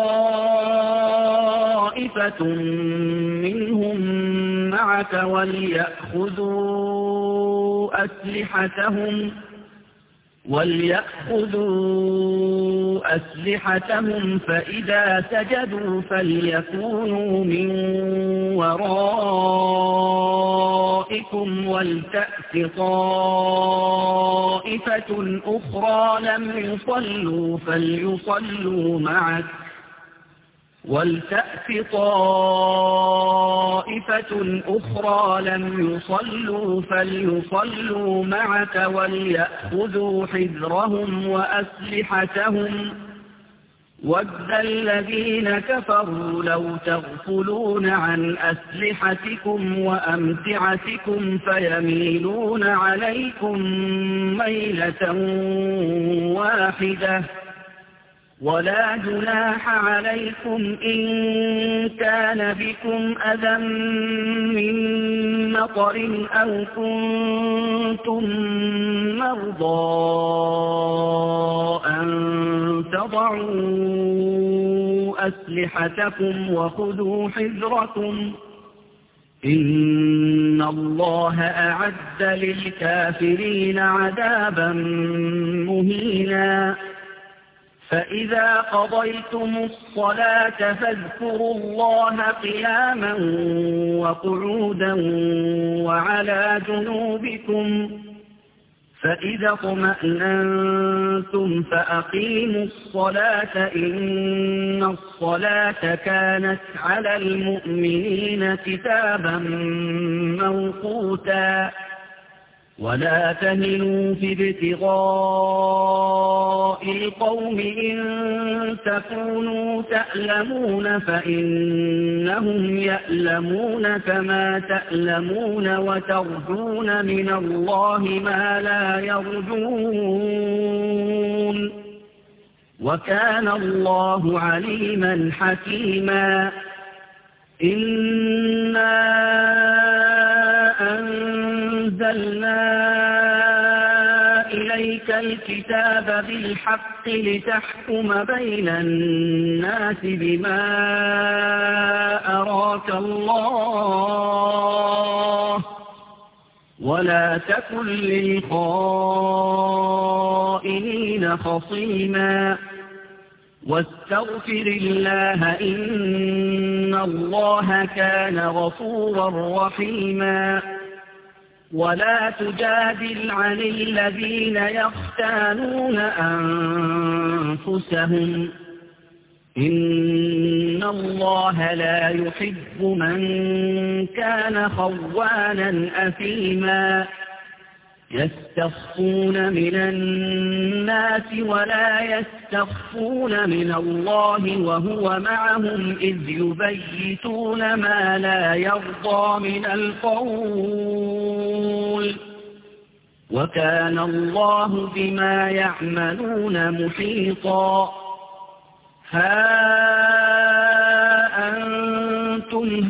Speaker 1: طائفة منهم معك وليأخذوا أسلحتهم وليأخذوا أسلحتهم فإذا سجدوا فليكونوا من ورائكم ولتأت طائفة أخرى لم يصلوا فليصلوا معك ولتأت طائفة أخرى لم يصلوا فليصلوا معك وليأخذوا حذرهم وأسلحتهم وَدَّ الَّذِينَ كَفَرُوا لَوْ تَغْفُلُونَ عَنْ أَسْلِحَتِكُمْ وَأَمْتِعَتِكُمْ فَيَمِيلُونَ عَلَيْكُمْ مَيْلَةً وَاحِدَةً ولا جناح عليكم إن كان بكم أذى من مطر أو كنتم مرضى أن تضعوا أسلحتكم وخذوا حذركم إن الله أعد للكافرين عذابا مهينا. فإذا قضيتم الصلاة فاذكروا الله قياما وقعودا وعلى جنوبكم فإذا اطمأننتم فأقيموا الصلاة إن الصلاة كانت على المؤمنين كتابا موقوتا. ولا تهنوا في ابتغاء القوم إن تكونوا تألمون فإنهم يألمون كما تألمون وترجون من الله ما لا يرجون وكان الله عليما حكيما. إنا أنزلنا إليك الكتاب بالحق لتحكم بين الناس بما أراك الله ولا تكن للخائنين خصيما واستغفر الله إن الله كان غفورا رحيما. ولا تجادل عن الذين يختانون أنفسهم إن الله لا يحب من كان خوانا أثيما. يستخفون من الناس ولا يستخفون من الله وهو معهم إذ يبيتون ما لا يرضى من القول وكان الله بما يعملون محيطا. ها أنتم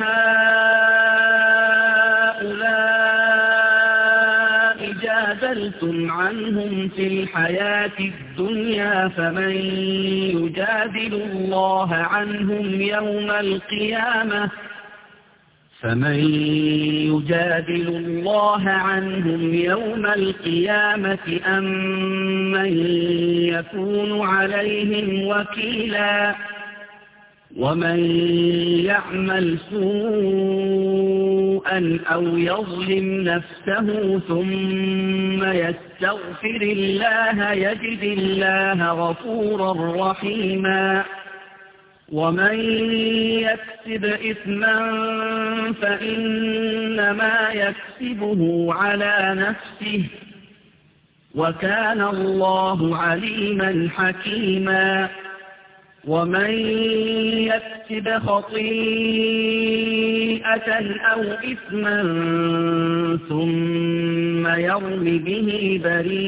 Speaker 1: هؤلاء جادلتم عنهم في الحياة الدنيا فمن يجادل الله عنهم يوم القيامة فمن يجادل الله عنهم يوم القيامة أم من يكون عليهم وكيلا. ومن يعمل سوءا أو يظلم نفسه ثم يستغفر الله يجد الله غفورا رحيما. ومن يكسب إثما فإنما يكسبه على نفسه وكان الله عليما حكيما. ومن يكسب خطيئة أو إثما ثم يرم به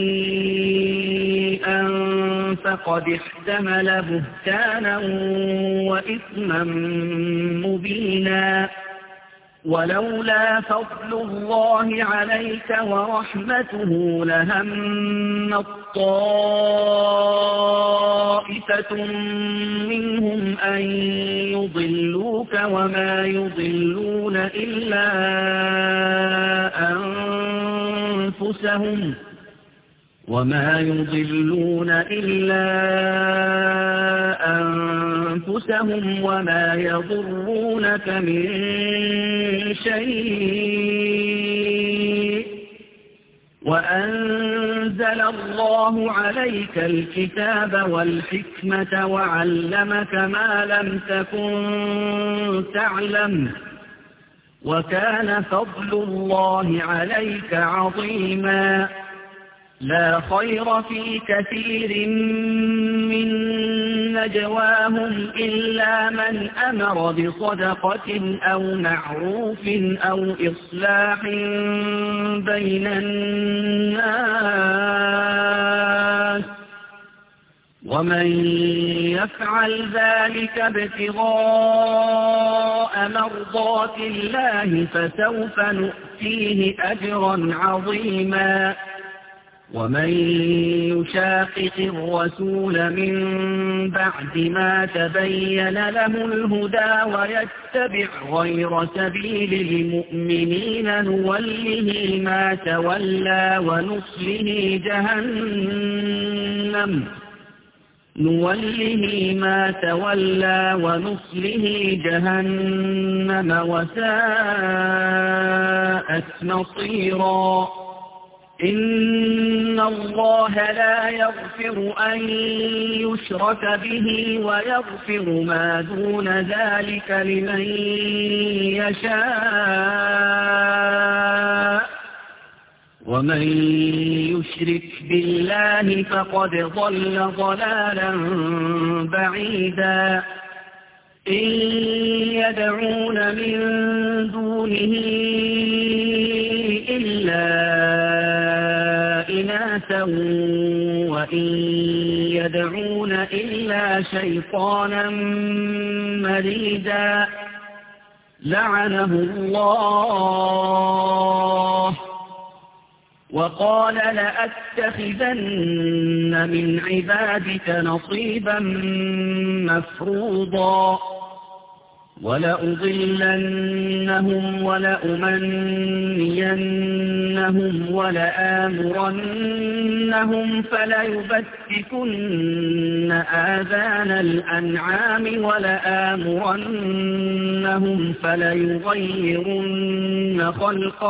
Speaker 1: بريئا فقد احتمل بهتانا وإثما مبينا. ولولا فضل الله عليك ورحمته لهمت طائفة منهم أن يضلوك وما يضلون إلا أنفسهم وما يضلون إلا أنفسهم وما يضرونك من شيء. وأنزل الله عليك الكتاب والحكمة وعلمك ما لم تكن تعلم وكان فضل الله عليك عظيما. لا خير في كثير من نجواهم إلا من أمر بصدقة أو معروف أو إصلاح بين الناس ومن يفعل ذلك ابتغاء مرضات الله فسوف نؤتيه أجرا عظيما. ومن يشاقق الرسول من بعد ما تبين له الهدى ويتبع غير سبيل المؤمنين نوله ما تولى ونصله جهنم نوله ما تولى ونصله جهنم وساءت مصيرا. إن الله لا يغفر أن يشرك به ويغفر ما دون ذلك لمن يشاء ومن يشرك بالله فقد ضل ضلالا بعيدا. إن يدعون من دونه إلا إناثا وإن يدعون إلا شيطانا مريدا لعنه الله. وقال لأتخذن من عبادك نصيبا مفروضا ولأضلنهم ولأمنينهم ولآمرنهم فليبتكن آذان الأنعام ولآمرنهم فليغيرن خلق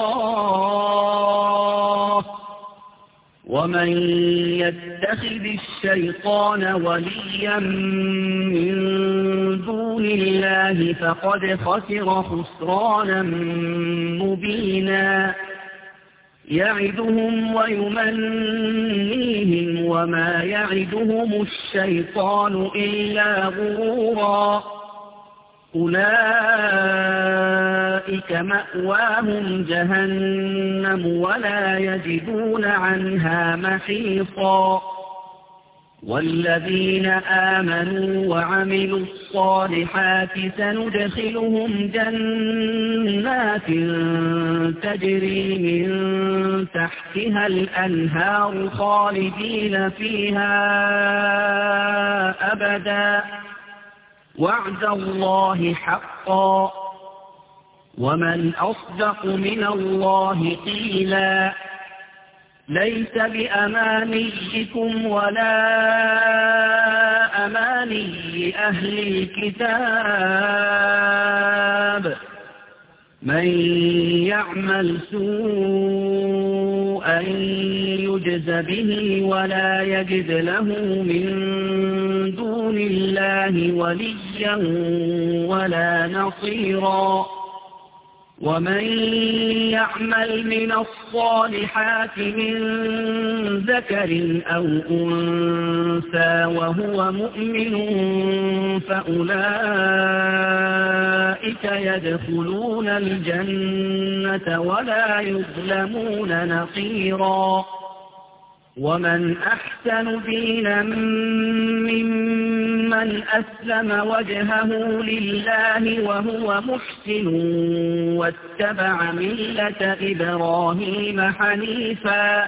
Speaker 1: الله. ومن يتخذ الشيطان وليا من دون الله فقد خسر خسرانا مبينا. يعدهم ويمنيهم وما يعدهم الشيطان إلا غرورا. أولئك مأواهم جهنم ولا يجدون عنها محيصا. والذين آمنوا وعملوا الصالحات سندخلهم جنات تجري من تحتها الأنهار خالدين فيها أبدا وعد الله حقا ومن أصدق من الله قيلا. ليس بأمانيكم ولا أماني أهل الكتاب من يعمل سوءا يجز به ولا يجد له من دون الله وليا ولا نصيرا. ومن يعمل من الصالحات من ذكر أو أنثى وهو مؤمن فأولئك يدخلون الجنة ولا يظلمون نقيرا. ومن أحسن دينا ممن أسلم وجهه لله وهو محسن واتبع ملة إبراهيم حنيفا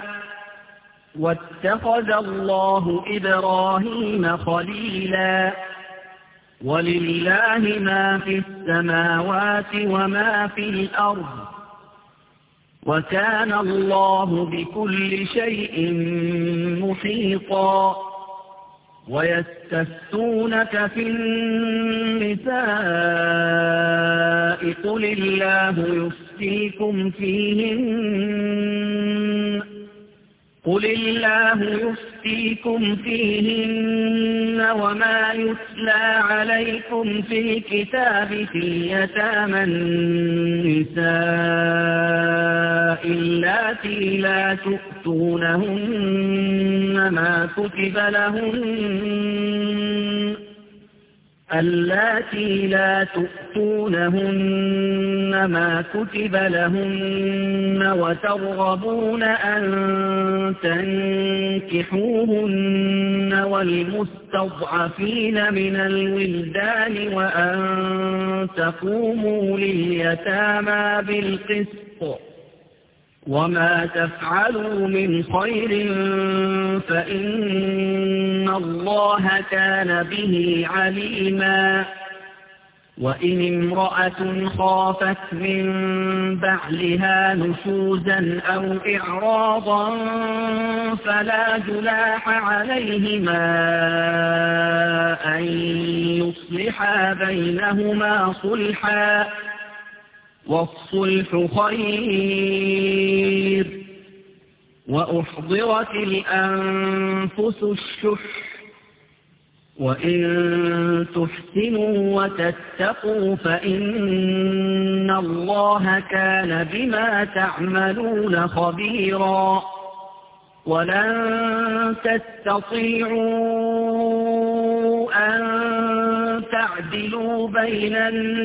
Speaker 1: واتخذ الله إبراهيم خليلا. ولله ما في السماوات وما في الأرض وكان الله بكل شيء محيطا. ويستفتونك في النساء قل الله يفتيكم فيهن قل الله يفتيكم فيهن وما يتلى عليكم في الكتاب في يتامى النساء اللاتي لا تؤتونهن ما كتب لهن اللاتي لا تؤتونهن ما كتب لهن وترغبون أن تنكحوهن والمستضعفين من الولدان وأن تقوموا لليتامى بالقسط وما تفعلوا من خير فإن الله كان به عليما. وإن امرأة خافت من بعلها نشوزا أو إعراضا فلا جناح عليهما أن يصلحا بينهما صلحا والصلح خير. وأحضرت الأنفس الشح وإن تحسنوا وتتقوا فإن الله كان بما تعملون خبيرا. ولن تستطيعوا أن تعدلوا بين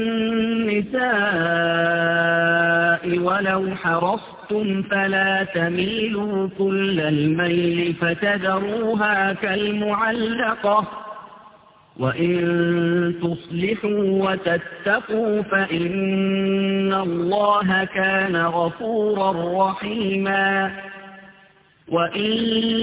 Speaker 1: النساء ولو حرصتم فلا تميلوا كل الميل فتذروها كالمعلقة. وإن تصلحوا وتتقوا فإن الله كان غفورا رحيما. وإن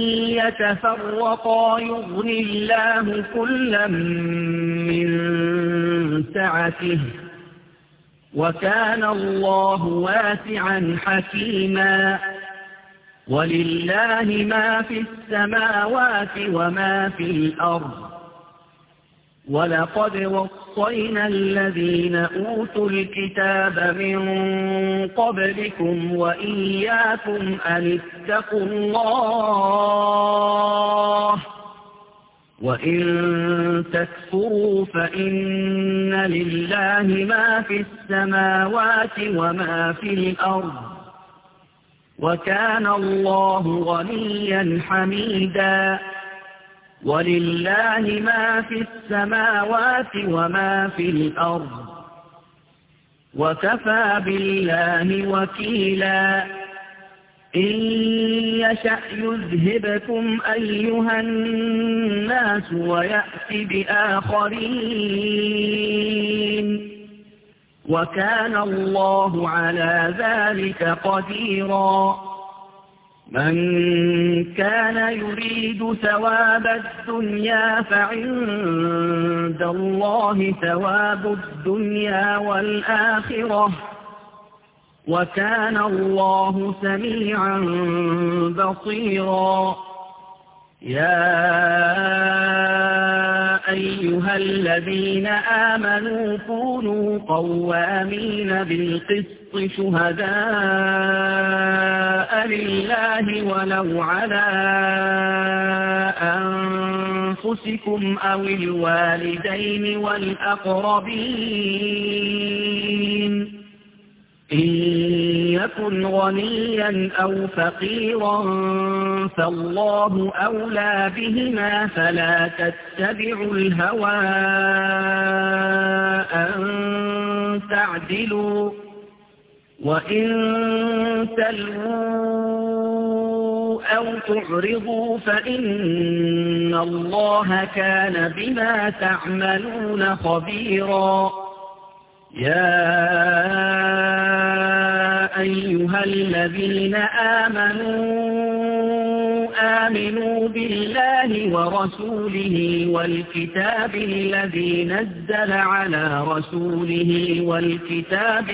Speaker 1: يتفرقا يغن الله كلا من سعته وكان الله واسعا حكيما. ولله ما في السماوات وما في الأرض. ولقد وصينا الذين أوتوا الكتاب من قبلكم وإياكم أن اتقوا الله وإن تكفروا فإن لله ما في السماوات وما في الأرض وكان الله غنيا حميدا. ولله ما في السماوات وما في الأرض وكفى بالله وكيلا. إن يشأ يذهبكم أيها الناس ويأت بآخرين وكان الله على ذلك قديرا. من كان يريد ثواب الدنيا فعند الله ثواب الدنيا والآخرة وكان الله سميعا بصيرا. يا أيها الذين آمنوا كونوا قوامين بالقسط شهداء لله ولو على أنفسكم أو الوالدين والأقربين إن يكن غنيا أو فقيرا فالله أولى بهما فلا تتبعوا الهوى أن تعدلوا وإن تلووا أو تعرضوا فإن الله كان بما تعملون خبيرا. يا أيها الذين آمنوا آمنوا بالله ورسوله والكتاب الذي نزل على رسوله والكتاب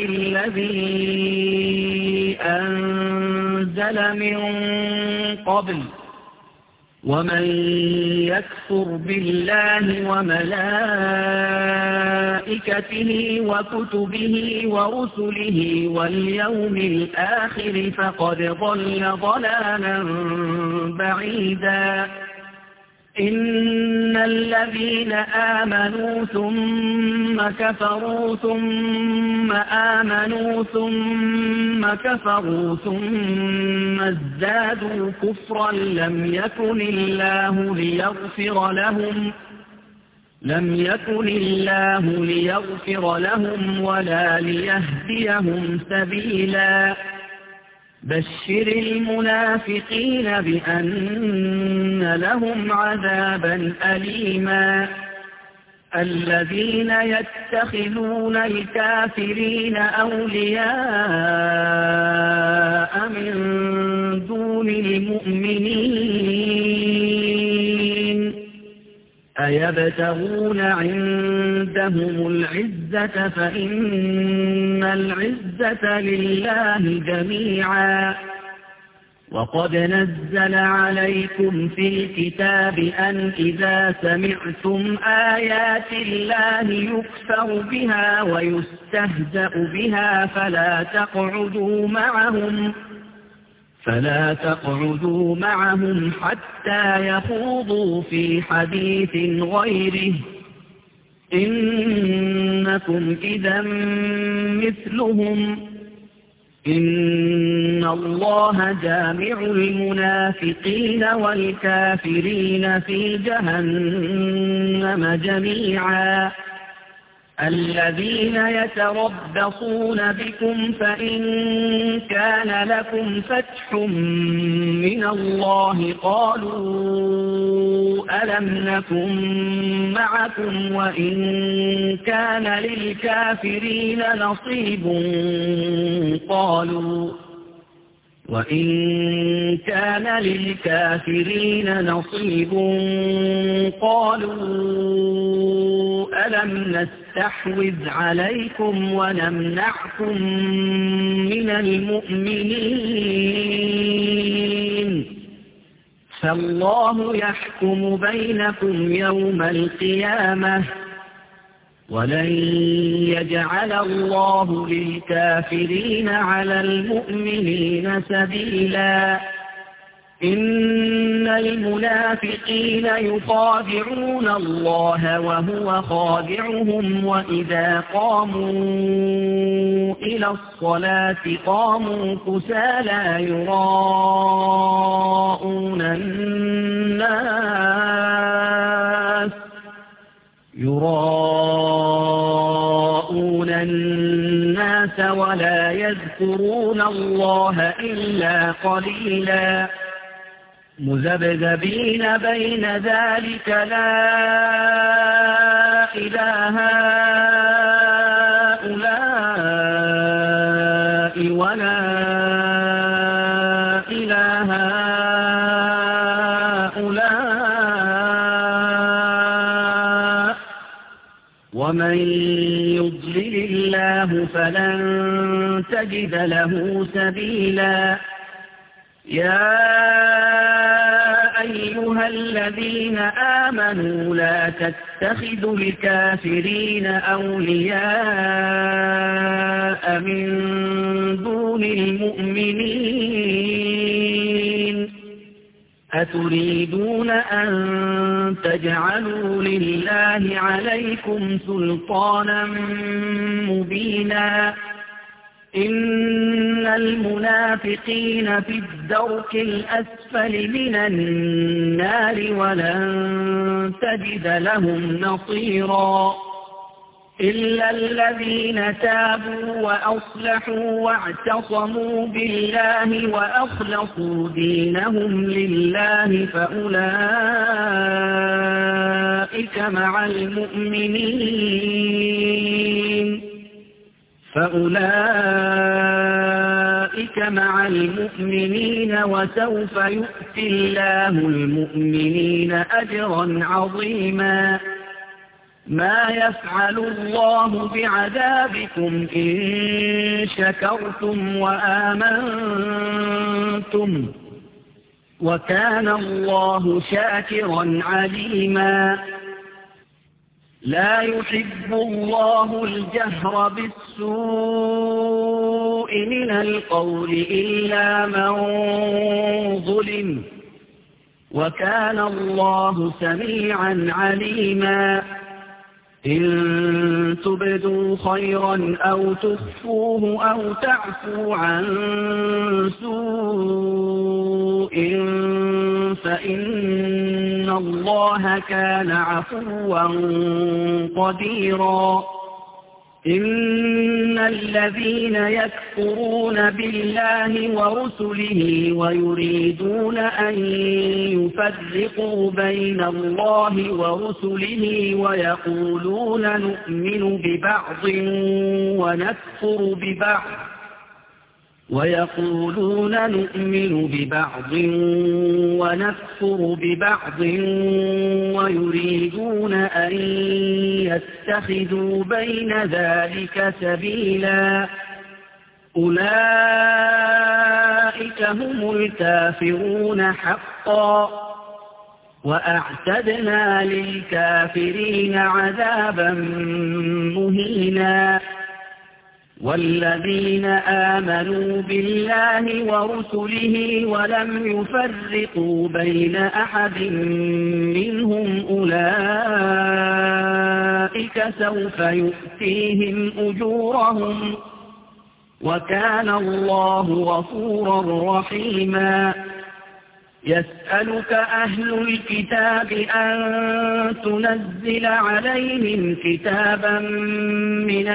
Speaker 1: الذي أنزل من قبل ومن يكفر بالله وملائكته وكتبه ورسله واليوم الآخر فقد ضل ضلالا بعيدا. إن الذين آمنوا ثم كفروا ثم آمنوا ثم كفروا ثم ازدادوا كفرا لم يكن الله ليغفر لهم لم يكن الله ليغفر لهم ولا ليهديهم سبيلا. بشر المنافقين بأن لهم عذابا أليما. الذين يتخذون الكافرين أولياء من دون المؤمنين أيبتغون عندهم العزة فإن العزة لله جميعا. وقد نزل عليكم في الكتاب أن إذا سمعتم آيات الله يكفر بها ويستهزأ بها فلا تقعدوا معهم فلا تقعدوا معهم حتى يخوضوا في حديث غيره إنكم إذا مثلهم. إن الله جامع المنافقين والكافرين في جهنم جميعا. الذين يتربصون بكم فإن كان لكم فتح من الله قالوا ألم نكن معكم وإن كان للكافرين نصيب قالوا وإن كان للكافرين نصيب قالوا ألم نستحوذ عليكم ونمنعكم من المؤمنين فالله يحكم بينكم يوم القيامة ولن يجعل الله للكافرين على المؤمنين سبيلا. إن المنافقين يخادعون الله وهو خادعهم وإذا قاموا إلى الصلاة قاموا كسالى يراءون الناس يراءون الناس ولا يذكرون الله إلا قليلا. مذبذبين بين ذلك لا إله هؤلاء ولا إله هؤلاء ومن يضلل الله فلن تجد له سبيلا. يا أيها الذين آمنوا لا تتخذوا الكافرين أولياء من دون المؤمنين أتريدون أن تجعلوا لله عليكم سلطانا مبينا إن المنافقين في الدرك الأسفل من النار ولن تجد لهم نصيرا إلا الذين تابوا وأصلحوا واعتصموا بالله وأخلصوا دينهم لله فأولئك مع المؤمنين فأولئك مع المؤمنين وسوف يؤتي الله المؤمنين أجرا عظيما ما يفعل الله بعذابكم إن شكرتم وآمنتم وكان الله شاكرا عليما لا يحب الله الجهر بالسوء من القول إلا من ظلم وكان الله سميعا عليما إن تبدوا خيرا أو تخفوه أو تعفوا عن سوء فإن الله كان عفوا قديرا إن الذين يكفرون بالله ورسله ويريدون أن يفرقوا بين الله ورسله ويقولون نؤمن ببعض ونكفر ببعض ويقولون نؤمن ببعض ونكفر ببعض ويريدون أن يتخذوا بين ذلك سبيلا أولئك هم الكافرون حقا وأعتدنا للكافرين عذابا مهينا والذين آمنوا بالله ورسله ولم يفرقوا بين أحد منهم أولئك سوف يؤتيهم أجورهم وكان الله غفورا رحيما يسألك أهل الكتاب أن تنزل عليهم كتابا من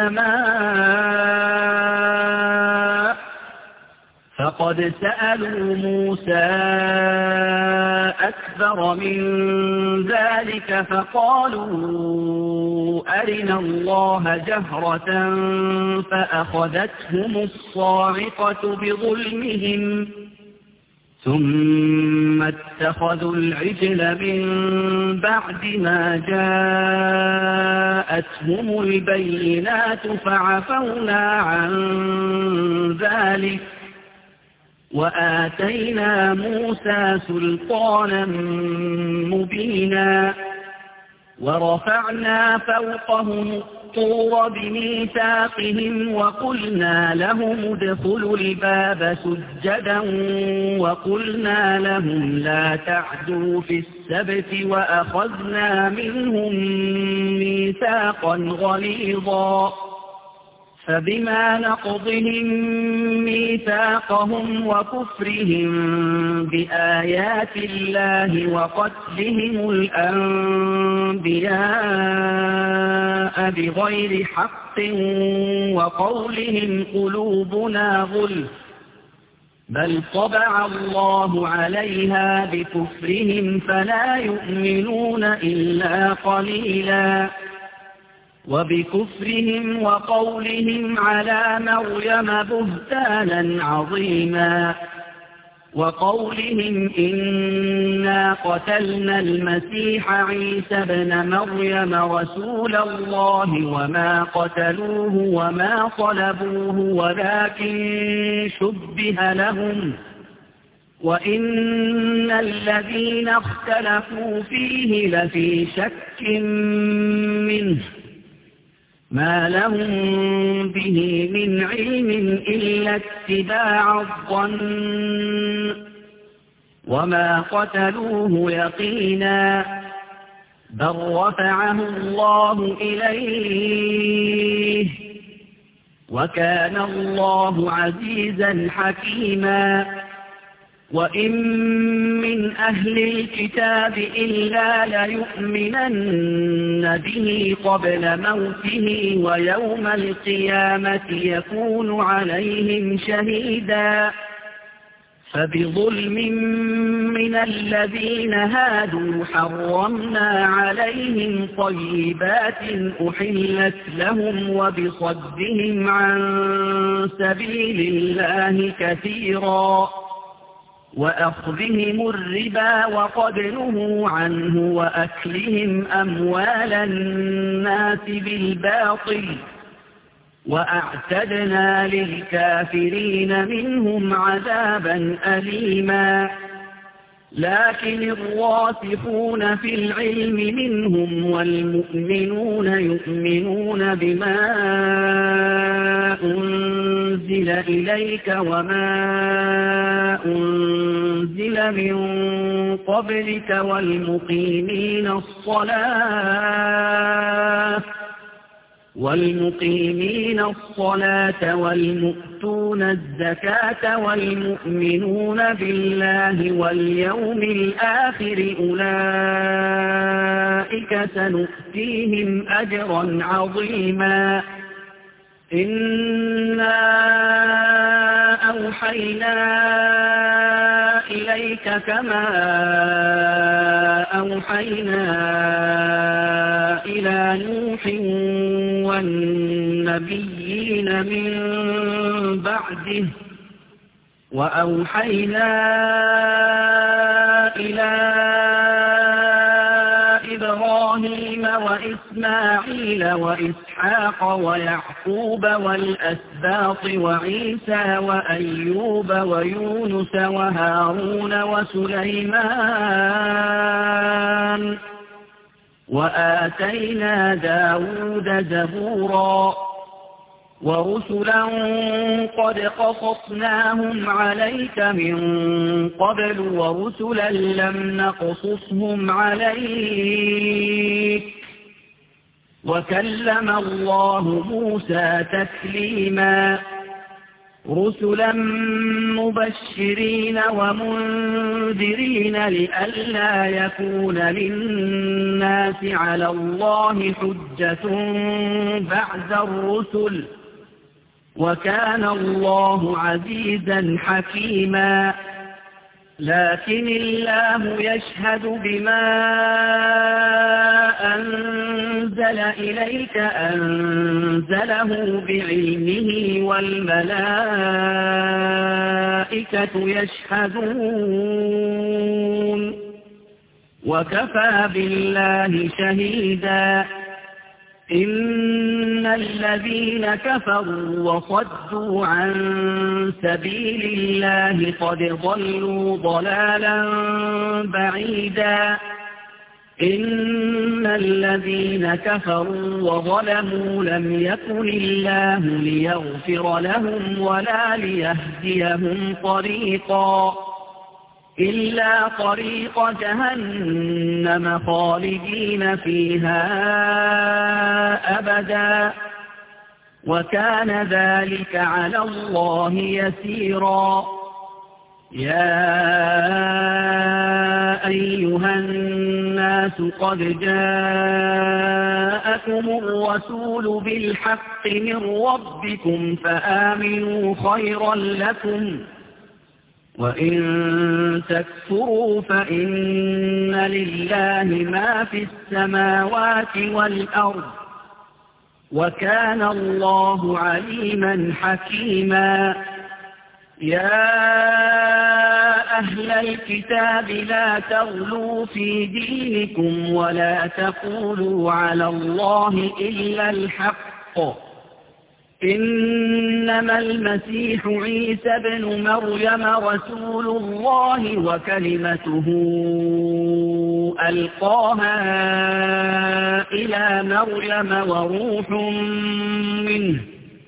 Speaker 1: السماء فقد سألوا موسى أكبر من ذلك فقالوا أرنا الله جهرة فأخذتهم الصاعقة بظلمهم ثم اتخذوا العجل من بعد ما جاءتهم البينات فعفونا عن ذلك وآتينا موسى سلطانا مبينا ورفعنا فوقهم الطور بميثاقهم وقلنا لهم ادخلوا الباب سجدا وقلنا لهم لا تعدوا في السبت وأخذنا منهم ميثاقا غليظا فبما نقضهم ميثاقهم وكفرهم بآيات الله وقتلهم الأنبياء بغير حق وقولهم قلوبنا غلف بل طبع الله عليها بكفرهم فلا يؤمنون إلا قليلا وبكفرهم وقولهم على مريم بهتانا عظيما وقولهم إنا قتلنا المسيح عيسى ابن مريم رسول الله وما قتلوه وما صلبوه ولكن شبه لهم وإن الذين اختلفوا فيه لفي شك منه ما لهم به من علم إلا اتباع الظن وما قتلوه يقينا بل رفعه الله إليه وكان الله عزيزا حكيما وإن من أهل الكتاب إلا ليؤمنن به قبل موته ويوم القيامة يكون عليهم شهيدا فبظلم من الذين هادوا حرمنا عليهم طيبات أحلت لهم وبصدهم عن سبيل الله كثيرا وأخذهم الربا وقد نهوا عنه وأكلهم أموال الناس بالباطل وأعتدنا للكافرين منهم عذابا أليما لكن الراسخون في العلم منهم والمؤمنون يؤمنون بما أنزل إليك وما أنزل من قبلك والمقيمين الصلاة والمقيمين الصلاة والمؤتون الزكاة والمؤمنون بالله واليوم الآخر أولئك سنؤتيهم أجرا عظيما إنا أوحينا إليك كما أوحينا إلى نوح والنبيين من بعده وأوحينا إلى إبراهيم وإسماعيل وإسحاق ويعقوب والأسباط وعيسى وأيوب ويونس وهارون وسليمان وآتينا داود زبورا ورسلا قد قصصناهم عليك من قبل ورسلا لم نقصصهم عليك وكلم الله موسى تكليما رسلا مبشرين ومنذرين لئلا يكون للناس على الله حجة بعد الرسل وكان الله عزيزا حكيما لكن الله يشهد بما أنزل إليك أنزله بعلمه والملائكة يشهدون وكفى بالله شهيدا إن الذين كفروا وصدوا عن سبيل الله قد ضلوا ضلالا بعيدا إن الذين كفروا وظلموا لم يكن الله ليغفر لهم ولا ليهديهم طريقا إلا طريق جهنم خالدين فيها أبدا وكان ذلك على الله يسيرا يا أيها الناس قد جاءكم الرسول بالحق من ربكم فآمنوا خيرا لكم وإن تكفروا فإن لله ما في السماوات والأرض وكان الله عليما حكيما يا أهل الكتاب لا تغلوا في دينكم ولا تقولوا على الله إلا الحق إنما المسيح عيسى بن مريم رسول الله وكلمته ألقاها إلى مريم وروح منه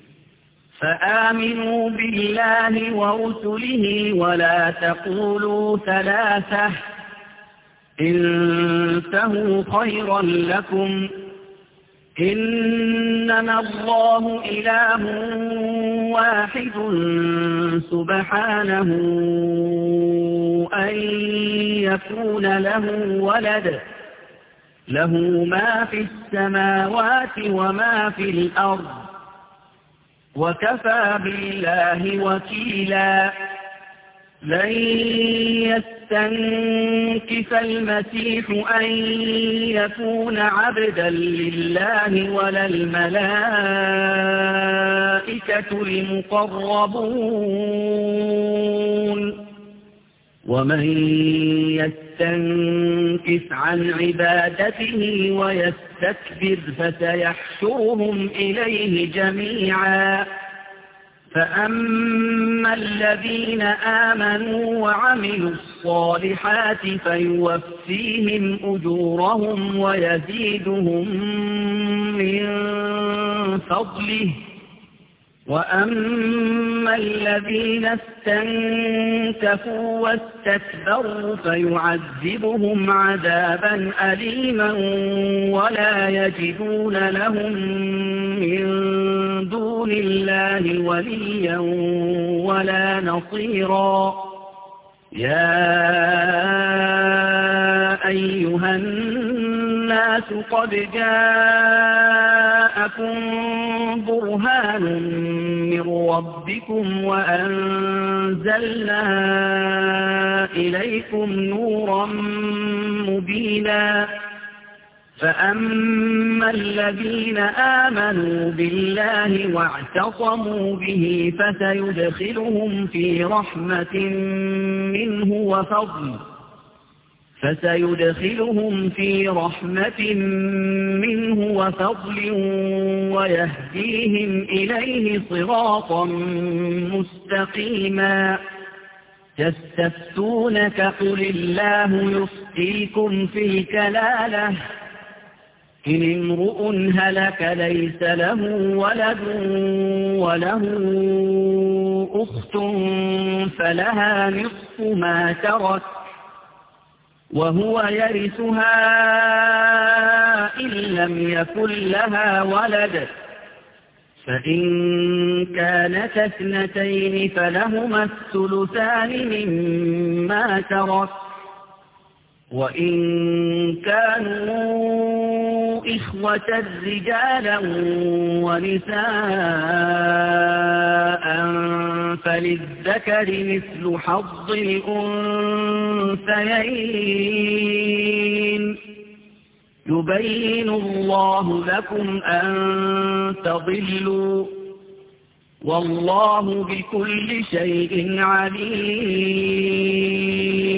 Speaker 1: فآمنوا بالله ورسله ولا تقولوا ثلاثة انتهوا خيرا لكم إنما الله إله واحد سبحانه أن يكون له ولد له ما في السماوات وما في الأرض وكفى بالله وكيلا لن يستنكف المسيح أن يكون عبدا لله ولا الملائكة المقربون ومن يستنكف عن عبادته ويستكبر فسيحشرهم إليه جميعا فأما الذين آمنوا وعملوا الصالحات فيوفيهم أجورهم ويزيدهم من فضله وأما الذين استنكفوا واستكبروا فيعذبهم عذابا أليما ولا يجدون لهم من دون الله وليا ولا نصيرا يا أيها الناس قد جاءكم برهان من ربكم وأنزلنا إليكم نورا مبينا فأما الذين آمنوا بالله واعتصموا به فسيدخلهم في رحمة منه وفضل فسيدخلهم في رحمة منه وفضل ويهديهم إليه صراطا مستقيما يستفتونك قل الله يفتيكم في الكلالة إن امرؤ هلك ليس له ولد وله أخت فلها نصف ما ترك وهو يرثها إن لم يكن لها ولد فإن كانت اثنتين فلهما الثلثان مما ترك وإن كانوا إخوة رجالا ونساء فللذكر مثل حظ الأنثيين يبين الله لكم أن تضلوا والله بكل شيء عليم